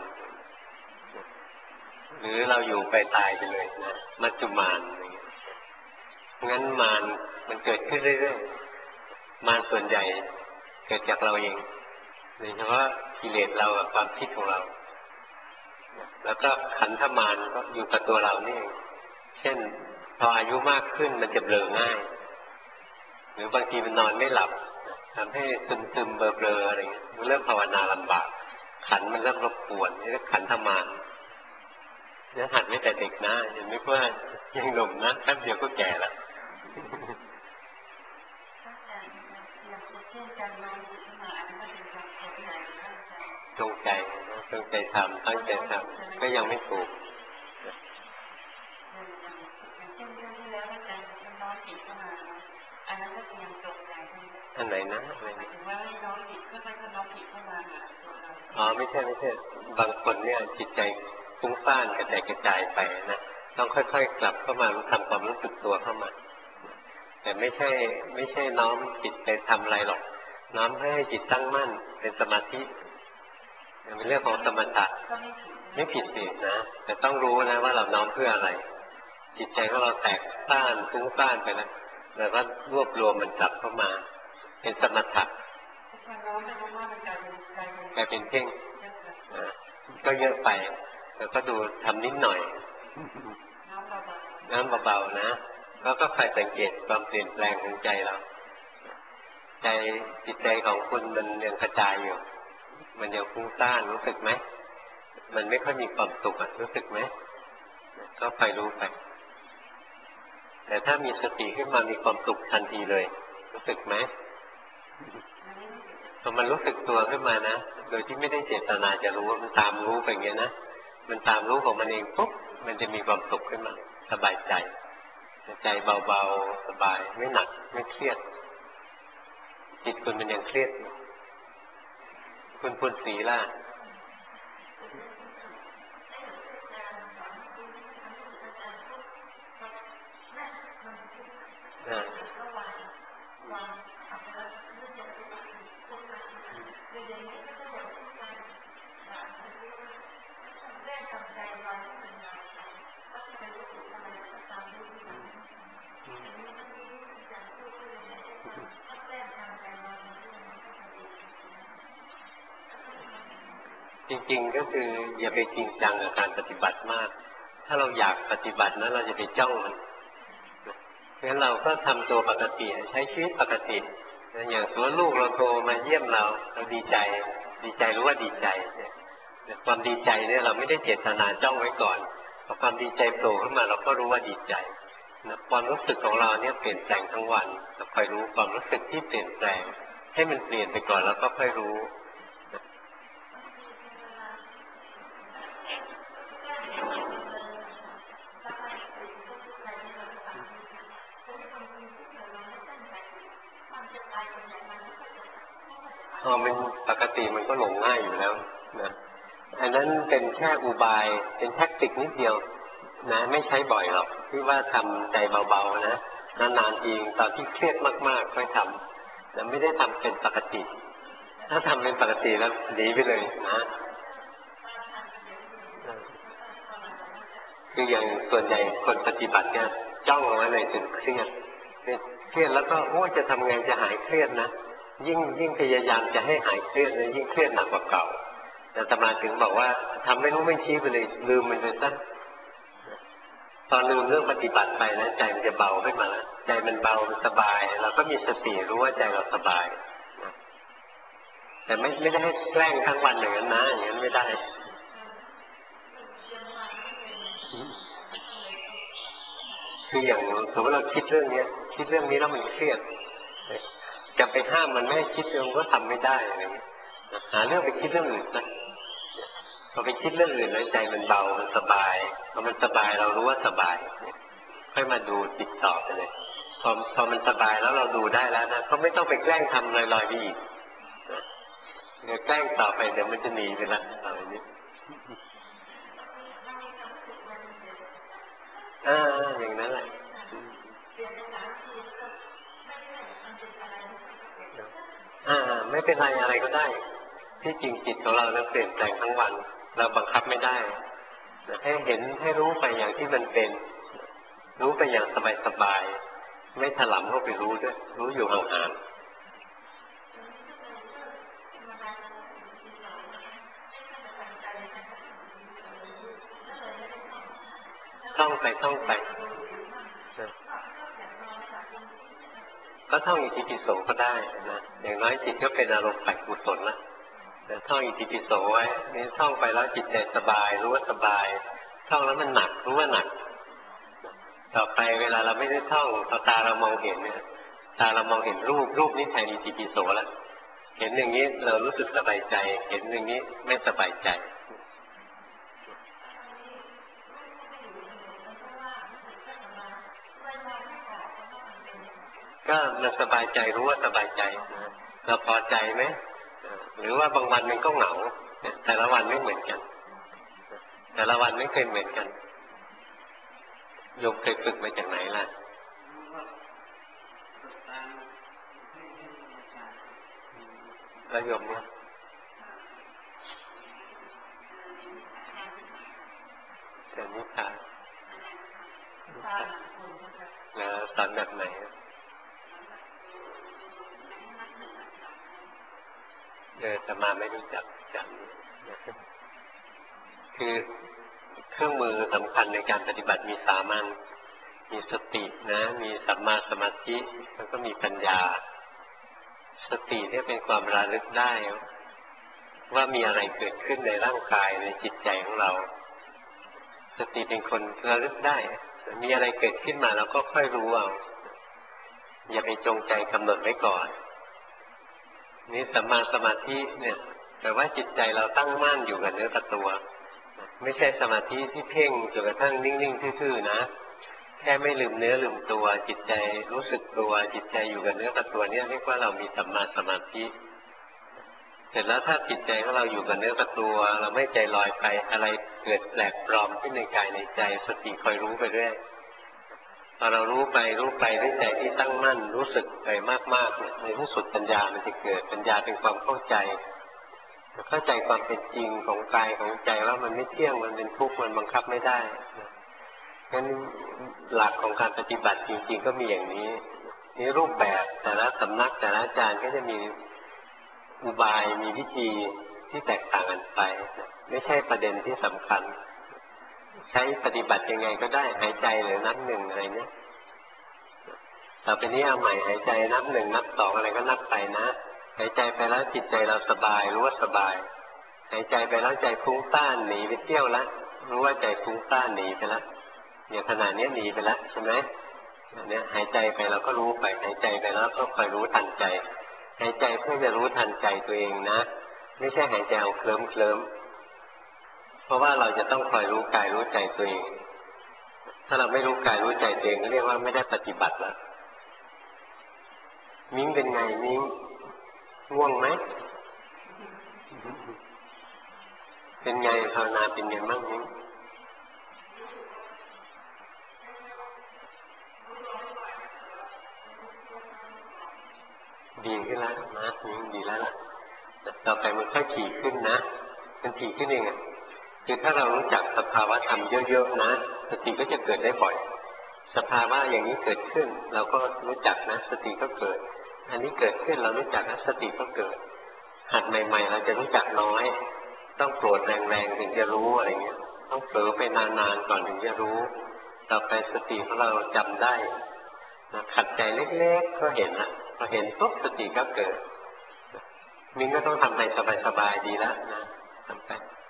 หรือเราอยู่ไปตายไปเลยนะมัจจุมารงั้นมารมันเกิดขึ้นเรื่อยๆมารส่วนใหญ่เกิดจากเราเองโดยเฉพาะกิเลสเรากับความคิดของเราแล้วก็ขันธมารก็อยู่กับตัวเรานี่เช่นพออายุมากขึ้นมันจะเบลอง่ายหรือบางทีมันนอนไม่หลับทำให้ซึมๆเบลอๆอะไรเงี้ยมันเริ่มภาวนาลำบากขันมันเริ่มรบกวนนี่เรียกขันธมารเนี่ยหัดไม่แต่เด็กนะอย่านึกว่ายังหนุ่มนะแป๊บเดียวก็แก่แล้วจงใจจงใจทำตั้งใจทำก็ยังไม่ถูกอันไหนนะอะไรนะอ๋อไม่ใช่ไม่ใช่บางคนเนี่ยจิตใจฟุ้งซ่านกระจายกระจายไปนะต้องค่อยๆกลับเข้ามาทำความรู้สึกตัวเข้ามาแต่ไม่ใช่ไม่ใช่น้อมจิตไปทำอะไรหรอกน้อมให้จิตตั้งมั่นเป็นสมาธิเป็นเรื่องของสมถะไม่ผิดสินะแต่ต้องรู้นะว่าเราน้อมเพื่ออะไรจิตใจของเราแตกต้านฟุ้งซ่านไปแล้วแต่ว่ารวบรวมมันกลับเข้ามาเป็นสมถะกลายเป็นเพ่งก็เยอะไปแล้วก็ดูทำนิดหน่อยน้ำเบาๆนะแล้วก็คอยสังเกตความเปลี่ยนแปลงของใจเราใจจิตใจของคุณมันยังกระจายอยู่มันยังฟุ้งซ่านรู้สึกไหมมันไม่ค่อยมีความสุขรู้สึกไหมก็คอยรู้ไปแต่ถ้ามีสติขึ้นมามีความสุขทันทีเลยรู้สึกไหมพอมันรู้สึกตัวขึ้นมานะโดยที่ไม่ได้เจตนาจะรู้มันตามรู้ไปอย่างเงี้ยนะมันตามรู้ของมันเองปุ๊บมันจะมีความสุขขึ้นมาสบายใจใจเบาๆสบายไม่หนักไม่เครียดจิตคุณมันยังเครียดคุณพูดสีล่ะจริงๆก็คืออย่าไปจริงจังกับการปฏิบัติมากถ้าเราอยากปฏิบัตินะเราจะไปจ้องมันงั้นเราก็ทำตัวปกติใช้ชีวิตปกติอย่างตัวลูกเราโทรมาเยี่ยมเราเราดีใจดีใจรู้ว่าดีใจความดีใจเนี่ยเราไม่ได้เจตนาจ้องไว้ก่อนพอความดีใจโผล่ขึ้นมาเราก็รู้ว่าดีใจความรู้สึกของเราเนี่ยเปลี่ยนแปลงทั้งวันเราค่อยรู้ความรู้สึกที่เปลี่ยนแปลงให้มันเปลี่ยนไปก่อนแล้วก็ค่อยรู้พอมันปกติมันก็หลงง่ายอยู่แล้วนะอันนั้นเป็นแค่อุบายเป็นแทคติกนิดเดียวนะไม่ใช้บ่อยหรอกที่ว่าทำใจเบาๆนะนานๆทีตอนที่เครียดมากๆค่อยทำแต่ไม่ได้ทำเป็นปกติถ้าทำเป็นปกติแล้วหนีไปเลยนะคืออย่างส่วนใหญ่คนปฏิบัติเนี่ยจ้องเอาไว้เลยจนเครียดเครียดแล้วก็โอ้จะทำไงจะหายเครียดนะยิ่งยิ่งพยายามจะให้หายเครียดเลยยิ่งเครียดหนักกว่าเก่าแต่อาตมาถึงบอกว่าทำไม่รู้ไม่ชี้ไปเลยลืมมันไปซะตอนลืมเรื่องปฏิบัติไปนะใจมันจะเบาขึ้นมาแล้วใจมันเบามันสบายเราก็มีสติรู้ว่าใจเราสบายแต่ไม่ไม่ได้ให้แกล้งทั้งวันอย่างนั้นนะอย่างนั้นไม่ได้คืออย่างสมมติเราคิดเรื่องนี้คิดเรื่องนี้แล้วมันเครียดจะไปห้ามมันไม่ให้คิดเรื่องก็ทำไม่ได้อะไรเงี้ยหาเรื่องไปคิดเรื่องอื่นนะพอไปคิดเรื่องอื่นแล้วใจมันเบามันสบายพอมันสบายเรารู้ว่าสบายค่อยมาดูจิตต่อไปเลยพอพอมันสบายแล้วเราดูได้แล้วนะก็ไม่ต้องไปแกล้งทำลอยๆไปอีกเดี๋ยวแกล้งต่อไปเดี๋ยวมันจะหนีไปละอะไรนี้อ่าอย่างนั้นแหละอ่าไม่เป็นไรอะไรก็ได้ที่จริงจิตของเราเนี่ยเปลี่ยนแปลงทั้งวันเราบังคับไม่ได้ให้เห็นให้รู้ไปอย่างที่มันเป็นรู้ไปอย่างสบายๆไม่ถลำเข้าไปรู้ด้วยรู้อยู่ห่างๆท่องไปท่องไปก็ท่องอิติปิโสก็ได้นะอย่างน้อยจิตก็เป็นอารมณ์ฝ่ายกุศลนะแต่ท่องอิติปิโสไว้นี่ท่องไปแล้วจิตใจสบายรู้ว่าสบายท่องแล้วมันหนักรู้ว่าหนักต่อไปเวลาเราไม่ได้ท่องตาเรามองเห็นเนี่ยตาเรามองเห็นรูปรูปนี้แทนอิติปิโสแล้วเห็นอย่างนี้เรารู้สึกสบายใจเห็นอย่างนี้ไม่สบายใจก็มันสบายใจรู้ว่าสบายใจเราพอใจไหมหรือว่าบางวันมันก็เหงาแต่ละวันไม่เหมือนกันแต่ละวันไม่เคยเหมือนกันโยมเคยฝึกมาจากไหนล่ะแล้วโยมเนี่ยแต่นิพพานแล้วสอนแบบไหนเออแต่มาไม่รู้จักจำคือเครื่องมือสำคัญในการปฏิบัติมีสามัญมีสตินะมีสัมมาสมาธิแล้วก็มีปัญญาสติเนี่ยเป็นความระลึกได้ว่ามีอะไรเกิดขึ้นในร่างกายในจิตใจของเราสติเป็นคนระลึกได้มีอะไรเกิดขึ้นมาเราก็ค่อยรู้เอาอย่าไปจงใจกำหนดไว้ก่อนนี่สัมมาสมาธิเนี่ยแปลว่าจิตใจเราตั้งมั่นอยู่กับเนื้อกับตัวไม่ใช่สมาธิที่เพ่งจนกระทั่งนิ่งๆทื่อๆนะแค่ไม่ลืมเนื้อลืมตัวจิตใจรู้สึกตัวจิตใจอยู่กับเนื้อกับตัวเนี่ยเรียกว่าเรามีสัมมาสมาธิเสร็จแล้วถ้าจิตใจของเราอยู่กับเนื้อกับตัวเราไม่ใจลอยไปอะไรเกิดแปลกปลอมขึ้นในกายในใจสติคอยรู้ไปเรื่อยพอเรารู้ไปรู้ไปด้วยใจที่ตั้งมั่นรู้สึกไปมากๆเนี่ยในที่สุดปัญญามันจะเกิดปัญญาเป็นความเข้าใจเข้าใจความเป็นจริงของกายของใจว่ามันไม่เที่ยงมันเป็นทุกข์มันบังคับไม่ได้งั้นหลักของการปฏิบัติจริงๆก็มีอย่างนี้นี่รูปแบบแต่ละสำนักแต่ละอาจารย์ก็จะมีอุบายมีวิธีที่แตกต่างกันไปไม่ใช่ประเด็นที่สำคัญใช้ปฏิบัติยังไงก็ได้หายใจหรือนับหนึ่งอะไรเนี้ยต่อไปนี้เอาใหม่หายใจนับหนึ่งนับสองอะไรก็นับไปนะหายใจไปแล้วจิตใจเราสบายรู้ว่าสบายหายใจไปแล้วใจฟุ้งซ่านหนีไปเที่ยวแล้วรู้ว่าใจฟุ้งซ่านหนีไปแล้วอย่างขณะนี้หนีไปแล้วใช่ไหมเนี่ยหายใจไปเราก็รู้ไปหายใจไปแล้วก็คอยรู้ทันใจหายใจเพื่อจะรู้ทันใจตัวเองนะไม่ใช่หายใจเอาเคลิ้มเคลิ้มเพราะว่าเราจะต้องคอยรู้กายรู้ใจตัวเองถ้าเราไม่รู้กายรู้ใจตัวเองก็เรียกว่าไม่ได้ปฏิบัติแล้วมิ้งเป็นไงมิ้งง่วงไหมเป็นไงภาวนาเป็นไงบ้างมิ้งดีขึ้นแล้วนะมิ้งดีแล้วล่ะต่อไปมันค่อยถี่ขึ้นนะมันถี่ขึ้นเองอ่ะคือถ้าเรารู้จักสภาวะธรรมเยอะๆนะสติก็จะเกิดได้บ่อยสภาวะอย่างนี้เกิดขึ้นเราก็รู้จักนะสติก็เกิดอันนี้เกิดขึ้นเรารู้จักนะสติก็เกิดหัดใหม่ๆเราจะรู้จักน้อยต้องโกรธแรงๆถึงจะรู้อะไรเงี้ยต้องเผลอไปนานๆก่อนถึงจะรู้ต่อไปสติของเราจำได้นะขัดใจเล็กๆก็เห็นละพอเห็นปุ๊บสติก็เกิดมิ้งก็ต้องทำไปสบายๆดีแล้วนะทำไป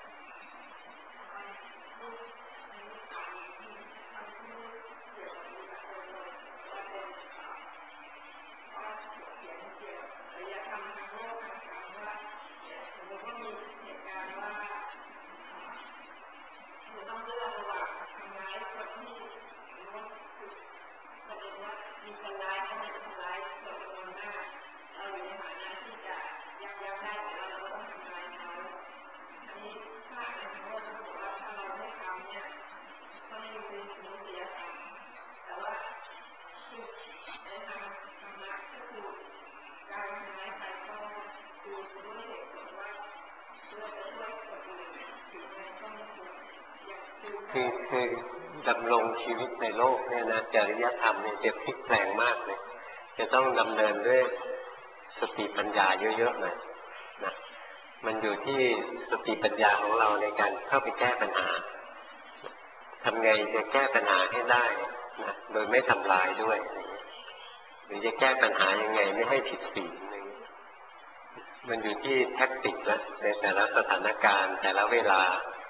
คือคือดำรงชีวิตในโลกเนี่ยนะจริยธรรมเนี่ยจะพลิกแปลงมากเลยจะต้องดำเนินด้วยสติปัญญาเยอะๆหน่อยนะมันอยู่ที่สติปัญญาของเราในการเข้าไปแก้ปัญหาทำไงจะแก้ปัญหาให้ได้นะโดยไม่ทำลายด้วยหรือจะแก้ปัญหายังไงไม่ให้ผิดศีลมันอยู่ที่แท็กติกนะในแต่ละสถานการณ์แต่ละเวลา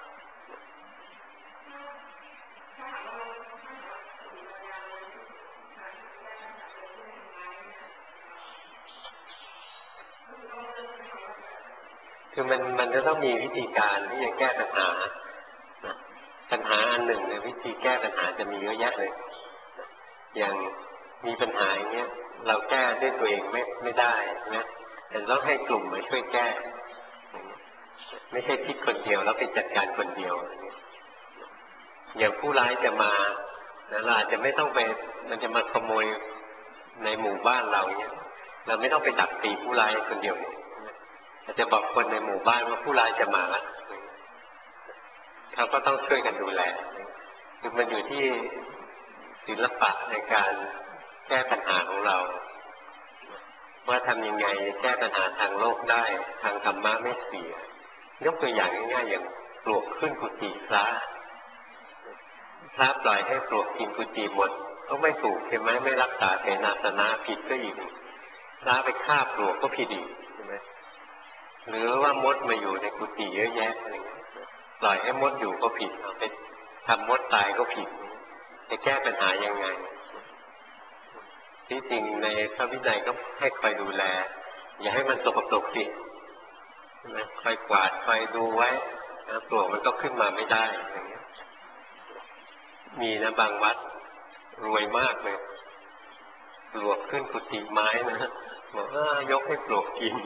คือมันมันจะต้องมีวิธีการที่จะแก้ปัญหาปัญหาอันหนึ่งในวิธีแก้ปัญหาจะมีเยอะแยะเลยอย่างมีปัญหาอย่างเงี้ยเราแก้ด้วยตัวเองไม่ไม่ได้นะแต่ต้องให้กลุ่มมาช่วยแก้ไม่ใช่คิดคนเดียวแล้วไปจัดการคนเดียวอย่างผู้ร้ายจะมาเราอาจจะไม่ต้องไปมันจะมาขโมยในหมู่บ้านเราเนี้ยเราไม่ต้องไปดักตีผู้ร้ายคนเดียวอาจจะบอกคนในหมู่บ้านว่าผู้ร้ายจะมาแล้วเขาก็ต้องช่วยกันดูแลคือมันอยู่ที่ศิลปะในการแก้ปัญหาของเราว่าทำยังไงแก้ปัญหาทางโลกได้ทางธรรมะไม่เสียยกตัวอย่างง่ายๆอย่างปลวกขึ้นกุฏิพระพระปล่อยให้ปลวกกินกุฏิหมดก็ไม่ถูกใช่ไหมไม่รักษาเสนาสนะผิดก็อีกพระไปฆ่าปลวกก็ผิดอีกใช่ไหมหรือว่ามดมาอยู่ในกุฏิเยอะแยะอะไรเงี้ยปล่อยให้มดอยู่ก็ผิดเอาไปทำมดตายก็ผิดจะแก้ปัญหายังไงที่จริงในพระวินัยก็ให้คอยดูแลอย่าให้มันสกปรกสิใช่ไหมคอยกวาดคอยดูไว้นะปลวกมันก็ขึ้นมาไม่ได้อย่างเงี้ยมีนะบางวัดรวยมากเลยปลวกขึ้นกุฏิไม้นะบอกว่ายกให้ปลวกกิน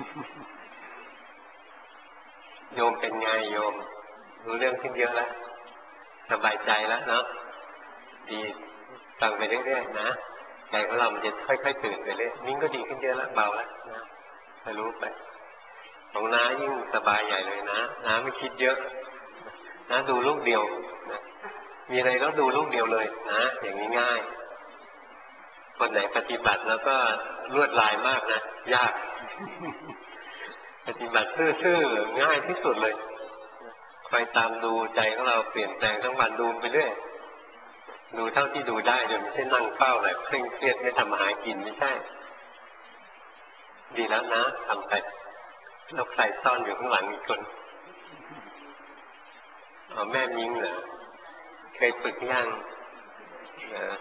โยมเป็นไงโยมรู้เรื่องขึ้นเยอะแล้วสบายใจแล้วเนาะดีฟังไปเรื่อยๆนะใจของเรามันจะค่อยๆตื่นไปเรื่อยนิ่งก็ดีขึ้นเยอะแล้วเบาแล้วนะให้รู้ไปของน้ายิ่งสบายใหญ่เลยนะน้าไม่คิดเยอะนะดูลูกเดียวนะมีอะไรก็ดูลูกเดียวเลยนะอย่างนี้ง่ายคนไหนปฏิบัติแล้วก็ลวดลายมากนะยากปฏิบัติซื่อๆง่ายที่สุดเลยคอยตามดูใจของเราเปลี่ยนแปลงทั้งวันดูไปเรื่อยดูเท่าที่ดูได้โดยไม่ใช่นั่งเฝ้าแบบเคร่งเครียดไม่ทำอาหารกินไม่ใช่ดีแล้วนะทำไปแล้วใครซ่อนอยู่ข้างหลังอีกคนอ๋อแม่มิ้งเหรอเคยฝึกยังนะ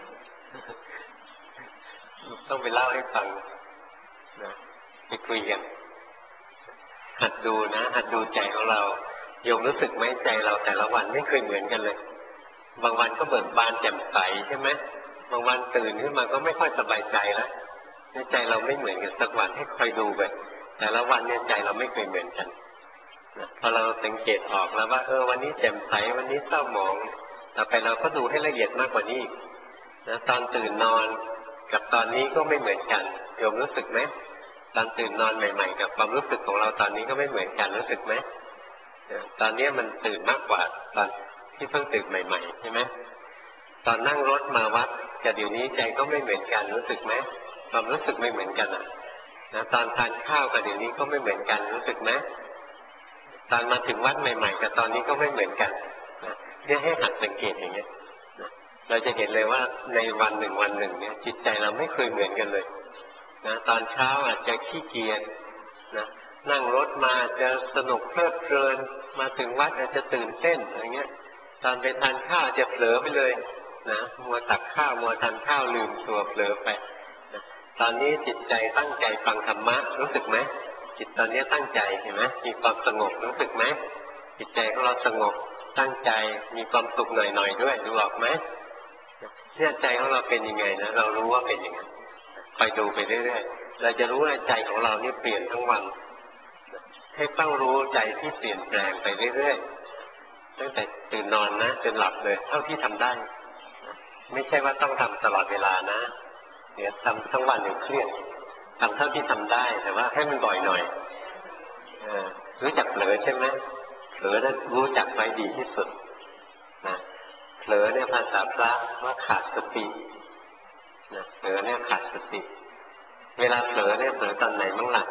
ต้องไปเล่าให้ฟังนะไปคุยกันหัดดูนะหัดดูใจของเราโยมรู้สึกไหมใจเราแต่ละวันไม่เคยเหมือนกันเลยบางวันก็เบิกบานแจ่มใสใช่ไหมบางวันตื่นขึ้นมาก็ไม่ค่อยสบายใจแล้วใจเราไม่เหมือนกันสักวันให้คอยดูไปแต่ละวันเนี่ยใจเราไม่เคยเหมือนกันนะพอเราสังเกตออกแล้วว่าเออวันนี้แจ่มใสวันนี้เศร้าหมองต่อไปเราก็ดูให้ละเอียดมากกว่านี้นะตอนตื่นนอนกับตอนนี้ก็ไม่เหมือนกันโยมรู้สึกไหมตอนตื่นนอนใหม่ๆกับความรู้สึกของเราตอนนี้ก็ไม่เหมือนกันรู้สึกไหมตอนนี้มันตื่นมากกว่าตอนที่เพิ่งตื่นใหม่ๆใช่ไหมตอนนั่งรถมาวัดกับเดี๋ยวนี้ใจก็ไม่เหมือนกันรู้สึกไหมความรู้สึกไม่เหมือนกันอ่ะนะตอนทานข้าวกับเดี๋ยวนี้ก็ไม่เหมือนกันรู้สึกไหมตอนมาถึงวัดใหม่ๆกับตอนนี้ก็ไม่เหมือนกันนะเนี่ยให้หัดสังเกตอย่างเงี้ยนะเราจะเห็นเลยว่าในวันหนึ่งวันหนึ่งเนี่ยจิตใจเราไม่เคยเหมือนกันเลยนะตอนเช้าอาจจะขี้เกียจนะนั่งรถมาจะสนุกเพลิดเพลินมาถึงวัดอาจจะตื่นเต้นอะไรเงี้ยตอนไปทานข้าวจะเผลอไปเลยนะมัวตักข้าวมัวทานข้าวลืมตัวเผลอไปนะตอนนี้จิตใจตั้งใจฟังธรรมะรู้สึกไหมจิตตอนนี้ตั้งใจเห็นไหมมีความสงบรู้สึกไหมจิตใจของเราสงบตั้งใจมีความสุขหน่อยๆด้วยดูออกไหมเนี่ยใจของเราเป็นยังไงนะเรารู้ว่าเป็นยังไงคอยดูไปเรื่อยๆเราจะรู้ว่าใจของเรานี่เปลี่ยนทั้งวันให้ต้องรู้ใจที่เปลี่ยนแปลงไปเรื่อยๆตั้งแต่ตื่นนอนนะจนหลับเลยเท่าที่ทำได้ไม่ใช่ว่าต้องทำตลอดเวลานะเดี๋ยวทำทั้งวันเดี๋ยวเครียดทำเท่าที่ทำได้แต่ว่าให้มันบ่อยหน่อยรู้จักเผลอใช่ไหมเผลอนั้นรู้จักไว้ดีที่สุดนะเผลอเนี่ยภาษาพระว่าขาดสตินะเผลอเนี่ยขาดสติเวลาเผลอเนี่ยเผลอตอนไหนมั่งล่ะ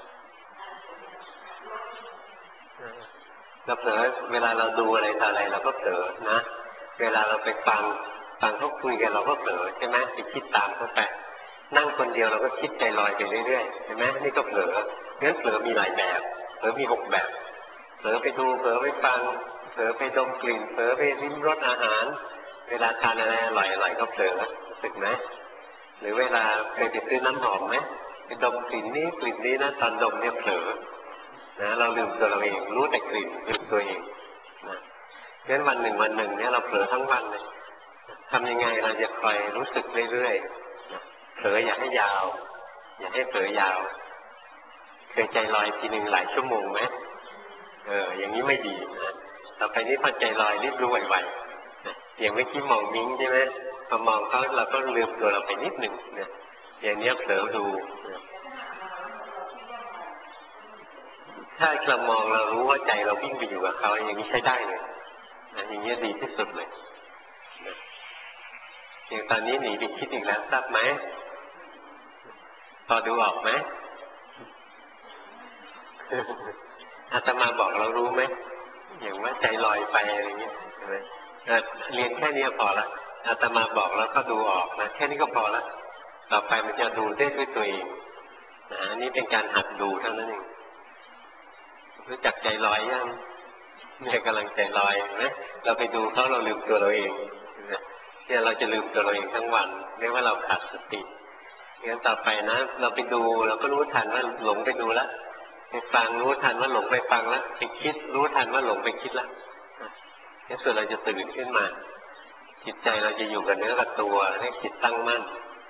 เราเผลอเวลาเราดูอะไรต่ออะไรเราก็เผลอนะเวลาเราไปฟังฟังเขาคุยกันเราก็เผลอใช่ไหมไปคิดตามเขาไปนั่งคนเดียวเราก็คิดใจลอยไปเรื่อยๆใช่ไหมนี่ก็เผลองั้นเผลอมีหลายแบบเผลอมีหกแบบเผลอไปดูเผลอไปฟังเผลอไปดมกลิ่นเผลอไปลิ้มรสอาหารเวลาทานอะไรอร่อยๆก็เผลอรู้สึกไหมหรือเวลาเคยไปซื้อน้ำหอมไหมไปดมกลิ่นนี้กลิ่นนี้นะตอนดมเนี่ยเผลอนะเราลืมตัวเราเองรู้แต่กลิ่นลืมตัวเองนะงั้นวันหนึ่งวันหนึ่งเนี่ยเราเผลอทั้งวันเลยทำยังไงเราจะคอยรู้สึกเรื่อยๆเผลออย่าให้ยาวอย่าให้เผลอยาวเคยใจลอยทีหนึ่งหลายชั่วโมงไหมเอออย่างนี้ไม่ดีนะต่อไปนี้พอใจลอยรีบรู้ไวๆนะอย่างเมื่อกี้มองมิ้งใช่ไหมพอมองเขาเราก็ลืมตัวเราไปนิดหนึ่งนะอย่างนี้เผลอดูนะถ้าเรามองเรารู้ว่าใจเราวิ่งไปอยู่กับเขาอย่างนี้ใช้ได้เลยนะอย่างนี้ดีที่สุดเลยนะอย่างตอนนี้หนีไปคิดอีกแล้วทราบไหมพอดูออกไหมอาตมาบอกเรารู้ไหมอย่างว่าใจลอยไปอะไรเงี้ยใช่ไหมเรียนแค่นี้พอละอาตมาบอกแล้วก็ดูออกนะแค่นี้ก็พอละต่อไปมันจะดูได้ด้วยตัวเองนะนี่เป็นการหัดดูเท่านั้นเองรู้จักใจลอยยังเนี่ยกำลังใจลอยไหมเราไปดูเขาเราลืมตัวเราเองเนี่ยเราจะลืมตัวเราเองทั้งวันเรียกว่าเราขาดสติงั้นต่อไปนะเราไปดูเราก็รู้ทันว่าหลงไปดูแล้วไปฟังรู้ทันว่าหลงไปฟังแล้วไปคิดรู้ทันว่าหลงไปคิดแล้วนี่ส่วนเราจะตื่นขึ้นมาจิตใจเราจะอยู่กับเนื้อกับตัวให้จิตตั้งมั่น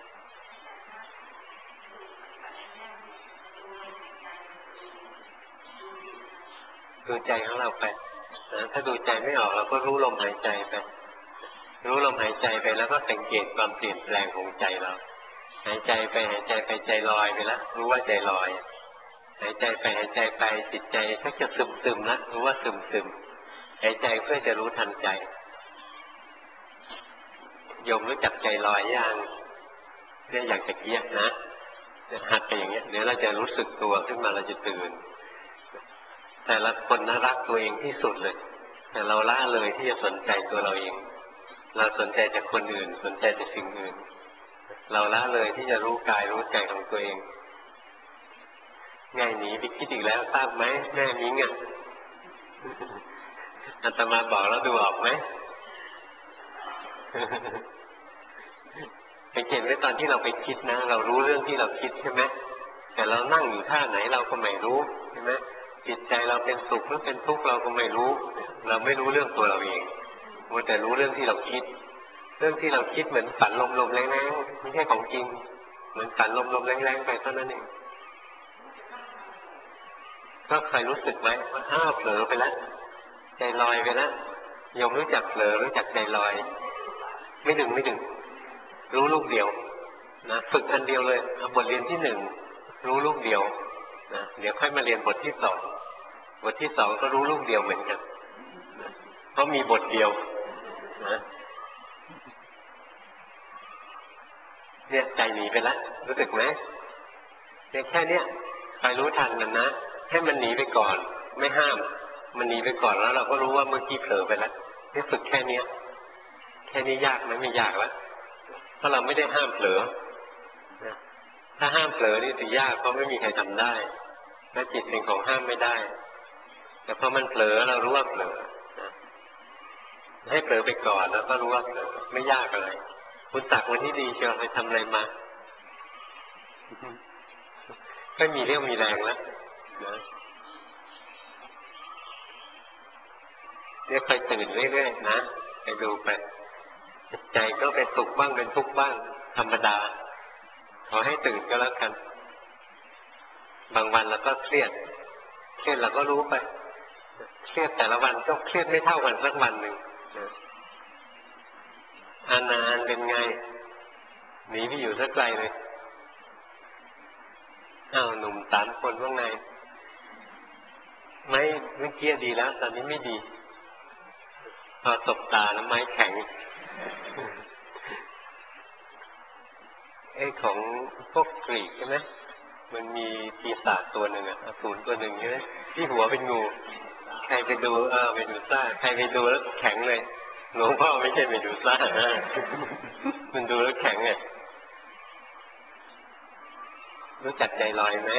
ดูใจของเราไปนะถ้าดูใจไม่ออกเราก็รู้ลมหายใจไปรู้ลมหายใจไปแล้วก็สังเกตความเปลี่ยนแปลงของใจเราหายใจไปหายใจไปใจลอยไปแล้วรู้ว่าใจลอยหายใจไปหายใจไปจิตใจก็จะซึมซึมแล้วรู้ว่าซึมซึมหายใจเพื่อจะรู้ทันใจโยมรู้จักใจลอยยังเนี่ยอยากจะเกี้ยนะหัดไปอย่างเงี้ยเดี๋ยวเราจะรู้สึกตัวขึ้นมาเราจะตื่นแต่ละคนน่ารักตัวเองที่สุดเลยแต่เราละเลยที่จะสนใจตัวเราเองเราสนใจแต่คนอื่นสนใจแต่สิ่งอื่นเราละเลยที่จะรู้กายรู้ใจของตัวเองไงหนีไปคิดอีกแล้วทราบไหมแม่มิ้งอ่ะอาตมาบอกแล้วดูออกไหมสังเกตไว้ตอนที่เราไปคิดนะเรารู้เรื่องที่เราคิดใช่ไหมแต่เรานั่งอยู่ท่าไหนเราก็ไม่รู้ใช่ไหมจิตใจเราเป็นสุขหรือเป็นทุกข์เราก็ไม่รู้เราไม่รู้เรื่องตัวเราเองมัวแต่รู้เรื่องที่เราคิดเรื่องที่เราคิดเหมือนฝันลมๆแรงๆไม่ใช่ของจริงเหมือนฝันลมๆแรงๆไปเท่านั้นเองก็ใครรู้สึกไหมว่าอ้าวเผลอไปแล้วใจลอยไปแล้วโยมรู้จักเผลอรู้จักใจลอยไม่ดึงไม่ดึงรู้ลูกเดียวนะฝึกอันเดียวเลยเอาบทเรียนที่หนึ่งรู้ลูกเดียวนะเดี๋ยวค่อยมาเรียนบทที่สองบทที่สองก็รู้ลูกเดียวเหมือนกันนะเพราะมีบทเดียวนะเนี่ยใจหนีไปแล้วรู้สึกไหมเนี่ยแค่เนี้ยใครรู้ทันมันนะให้มันหนีไปก่อนไม่ห้ามมันหนีไปก่อนแล้วเราก็รู้ว่าเมื่อกี้เผลอไปแล้วนี่ฝึกแค่เนี้ยแค่นี้ยากไหมไม่ยากแล้วเพราะเราไม่ได้ห้ามเผลอถ้าห้ามเผลอนี่สิยากเพราะไม่มีใครทำได้ถ้าจิตเป็นของห้ามไม่ได้แต่พอมันเผลอเรารู้ว่าเผลอให้เผลอไปก่อนแล้วก็รู้ว่าเผลอไม่ยากอะไรคุณตักวันนี้ดีเชียวไปทำอะไรมาก็มีเรี่ยวมีแรงแล้วนะเดี๋ยวค่อยตื่นเรื่อยๆนะไปดูไปใจก็เป็นสุขบ้างเป็นทุกข์บ้างธรรมดาขอให้ตื่นก็แล้วกันบางวันเราก็เครียดเครียดเราก็รู้ไปเครียดแต่ละวันก็เครียดไม่เท่ากันสักวันหนึ่งอานานเป็นไงหนีไปอยู่สักไกลเลยอ้าวหนุ่มสามคนข้างในไม่เมื่อกี้ดีแล้วตอนนี้ไม่ดีพอตบตาแล้วไม้แข็งไอ้ของพวกกรีกใช่ไหมมันมีปีศาจตัวหนึ่งอะอสูรตัวหนึ่งใช่ไหมที่หัวเป็นงูใครไปดูเออไปดูซ่าใครไปดูแล้วแข็งเลยหลวงพ่อไม่ใช่ไปดูซ่านะมันดูแล้วแข็งไงรู้จักใจลอยไหม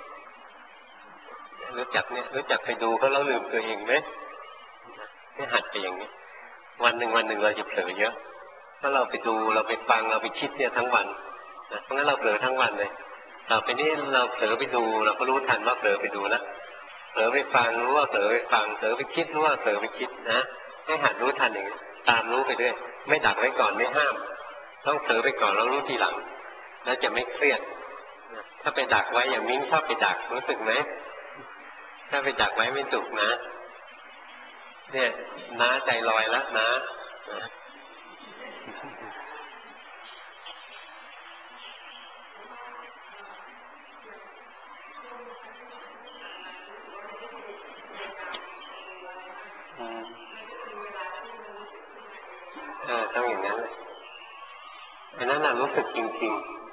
รู้จักเนี่ยรู้จักไปดูเขาแล้วลืมตัวเองไหมให้หัดไปอย่างนี้วันหนึ่งวันหนึ่งเราจะเผลอเยอะถ้าเราไปดูเราไปฟังเราไปคิดเนี่ยทั้งวันนะเพราะงั้นเราเผลอทั้งวันเลยต่อไปนี้เราเผลอไปดูเราก็รู้ทันว่าเผลอไปดูแล้วเผลอไปฟังรู้ว่าเผลอไปฟังเผลอไปคิดรู้ว่าเผลอไปคิดนะให้หัดรู้ทันอย่างนี้ตามรู้ไปด้วยไม่ดักไว้ก่อนไม่ห้ามต้องเผลอไปก่อนแล้วรู้ทีหลังแล้วจะไม่เครียดถ้าไปดักไว้อย่างมิ้งชอบไปดักรู้สึกไหมถ้าไปดักไว้ไม่ถูกนะเนี่ยน้าใจลอยแล้วนะเออต้องอย่างนั้นเลยอันนั้นน่ะรู้สึกจริง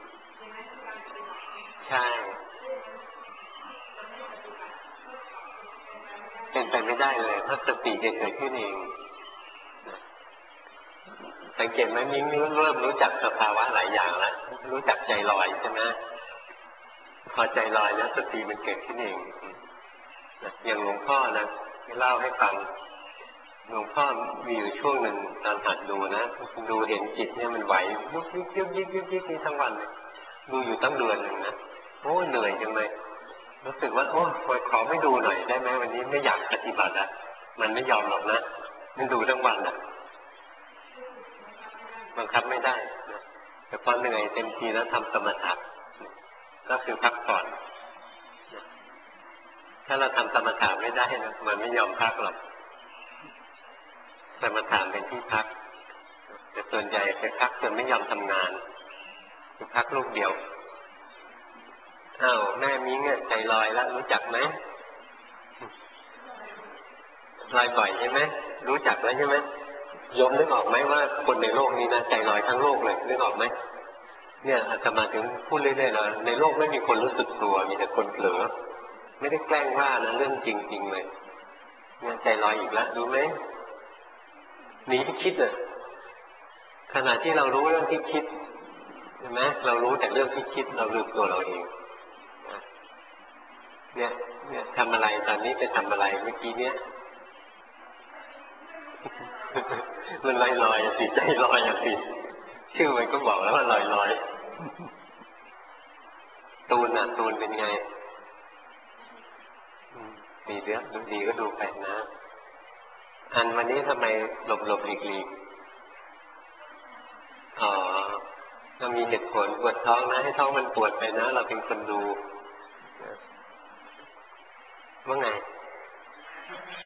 ๆใช่เป็นไปไม่ได้เลยเพราะสติจะเกิดขึ้นเองสังเกตไหมมิ้งเริ่มรู้จักสภาวะหลายอย่างแล้วรู้จักใจลอยใช่ไหมพอใจลอยแล้วสติมันเกิดขึ้นเองอย่างหลวงพ่อนะเล่าให้ฟังหลวงพ่อมีอยู่ช่วงหนึ่งตอนหัดดูนะดูเห็นจิตเนี่ยมันไหวยุบยิบยุบยิบยุบยิบนี่ทั้งวันเลยดูอยู่ตั้งเดือนหนึ่งนะโอ้เหนื่อยจังเลยรู้สึกว่าโอ้ขอไม่ดูหน่อยได้ไหมวันนี้ไม่อยากปฏิบัติอ่ะมันไม่ยอมหรอกนะมันดูทั้งวันอ่ะบังคับไม่ได้นะแต่พอเหนื่อยเต็มทีแล้วทำสมถะก็คือพักผ่อนถ้าเราทำสมถะไม่ได้นะมันไม่ยอมพักหรอกสมถะเป็นที่พักแต่ส่วนใหญ่ไปพักจนไม่ยอมทำงานคือพักลูกเดียวอ้าวแม่มิ้งอ่ะใจลอยแล้วรู้จักไหมลอยบ่อยใช่ไหมรู้จักแล้วใช่ไหมยมนึกออกไหมว่าคนในโลกนี้นะใจลอยทั้งโลกเลยนึกออกไหมเนี่ยอาตมาถึงพูดเรื่อยๆเลยในโลกไม่มีคนรู้สึกกลัวมีแต่คนเผลอไม่ได้แกล้งว่านะเรื่องจริงๆเลยเนี่ยใจลอยอีกแล้วรู้ไหมหนีไปคิดเลยขณะที่เรารู้เรื่องที่คิดใช่ไหมเรารู้แต่เรื่องที่คิดเราลืมตัวเราเองเนี่ยเนี่ยทำอะไรตอนนี้ไปทำอะไรเมื่อกี้เนี่ยมันลอยลอยสิใจลอยสิชื่อมันก็บอกแล้วว่าลอยลอยตูนน่ะตูนเป็นไงดีเด้อดูดีก็ดูไปนะอันวันนี้ทำไมหลบหลบหลีกหลีกอ๋อเรามีเหตุผลปวดท้องนะให้ท้องมันปวดไปนะเราเป็นคนดูว่าไง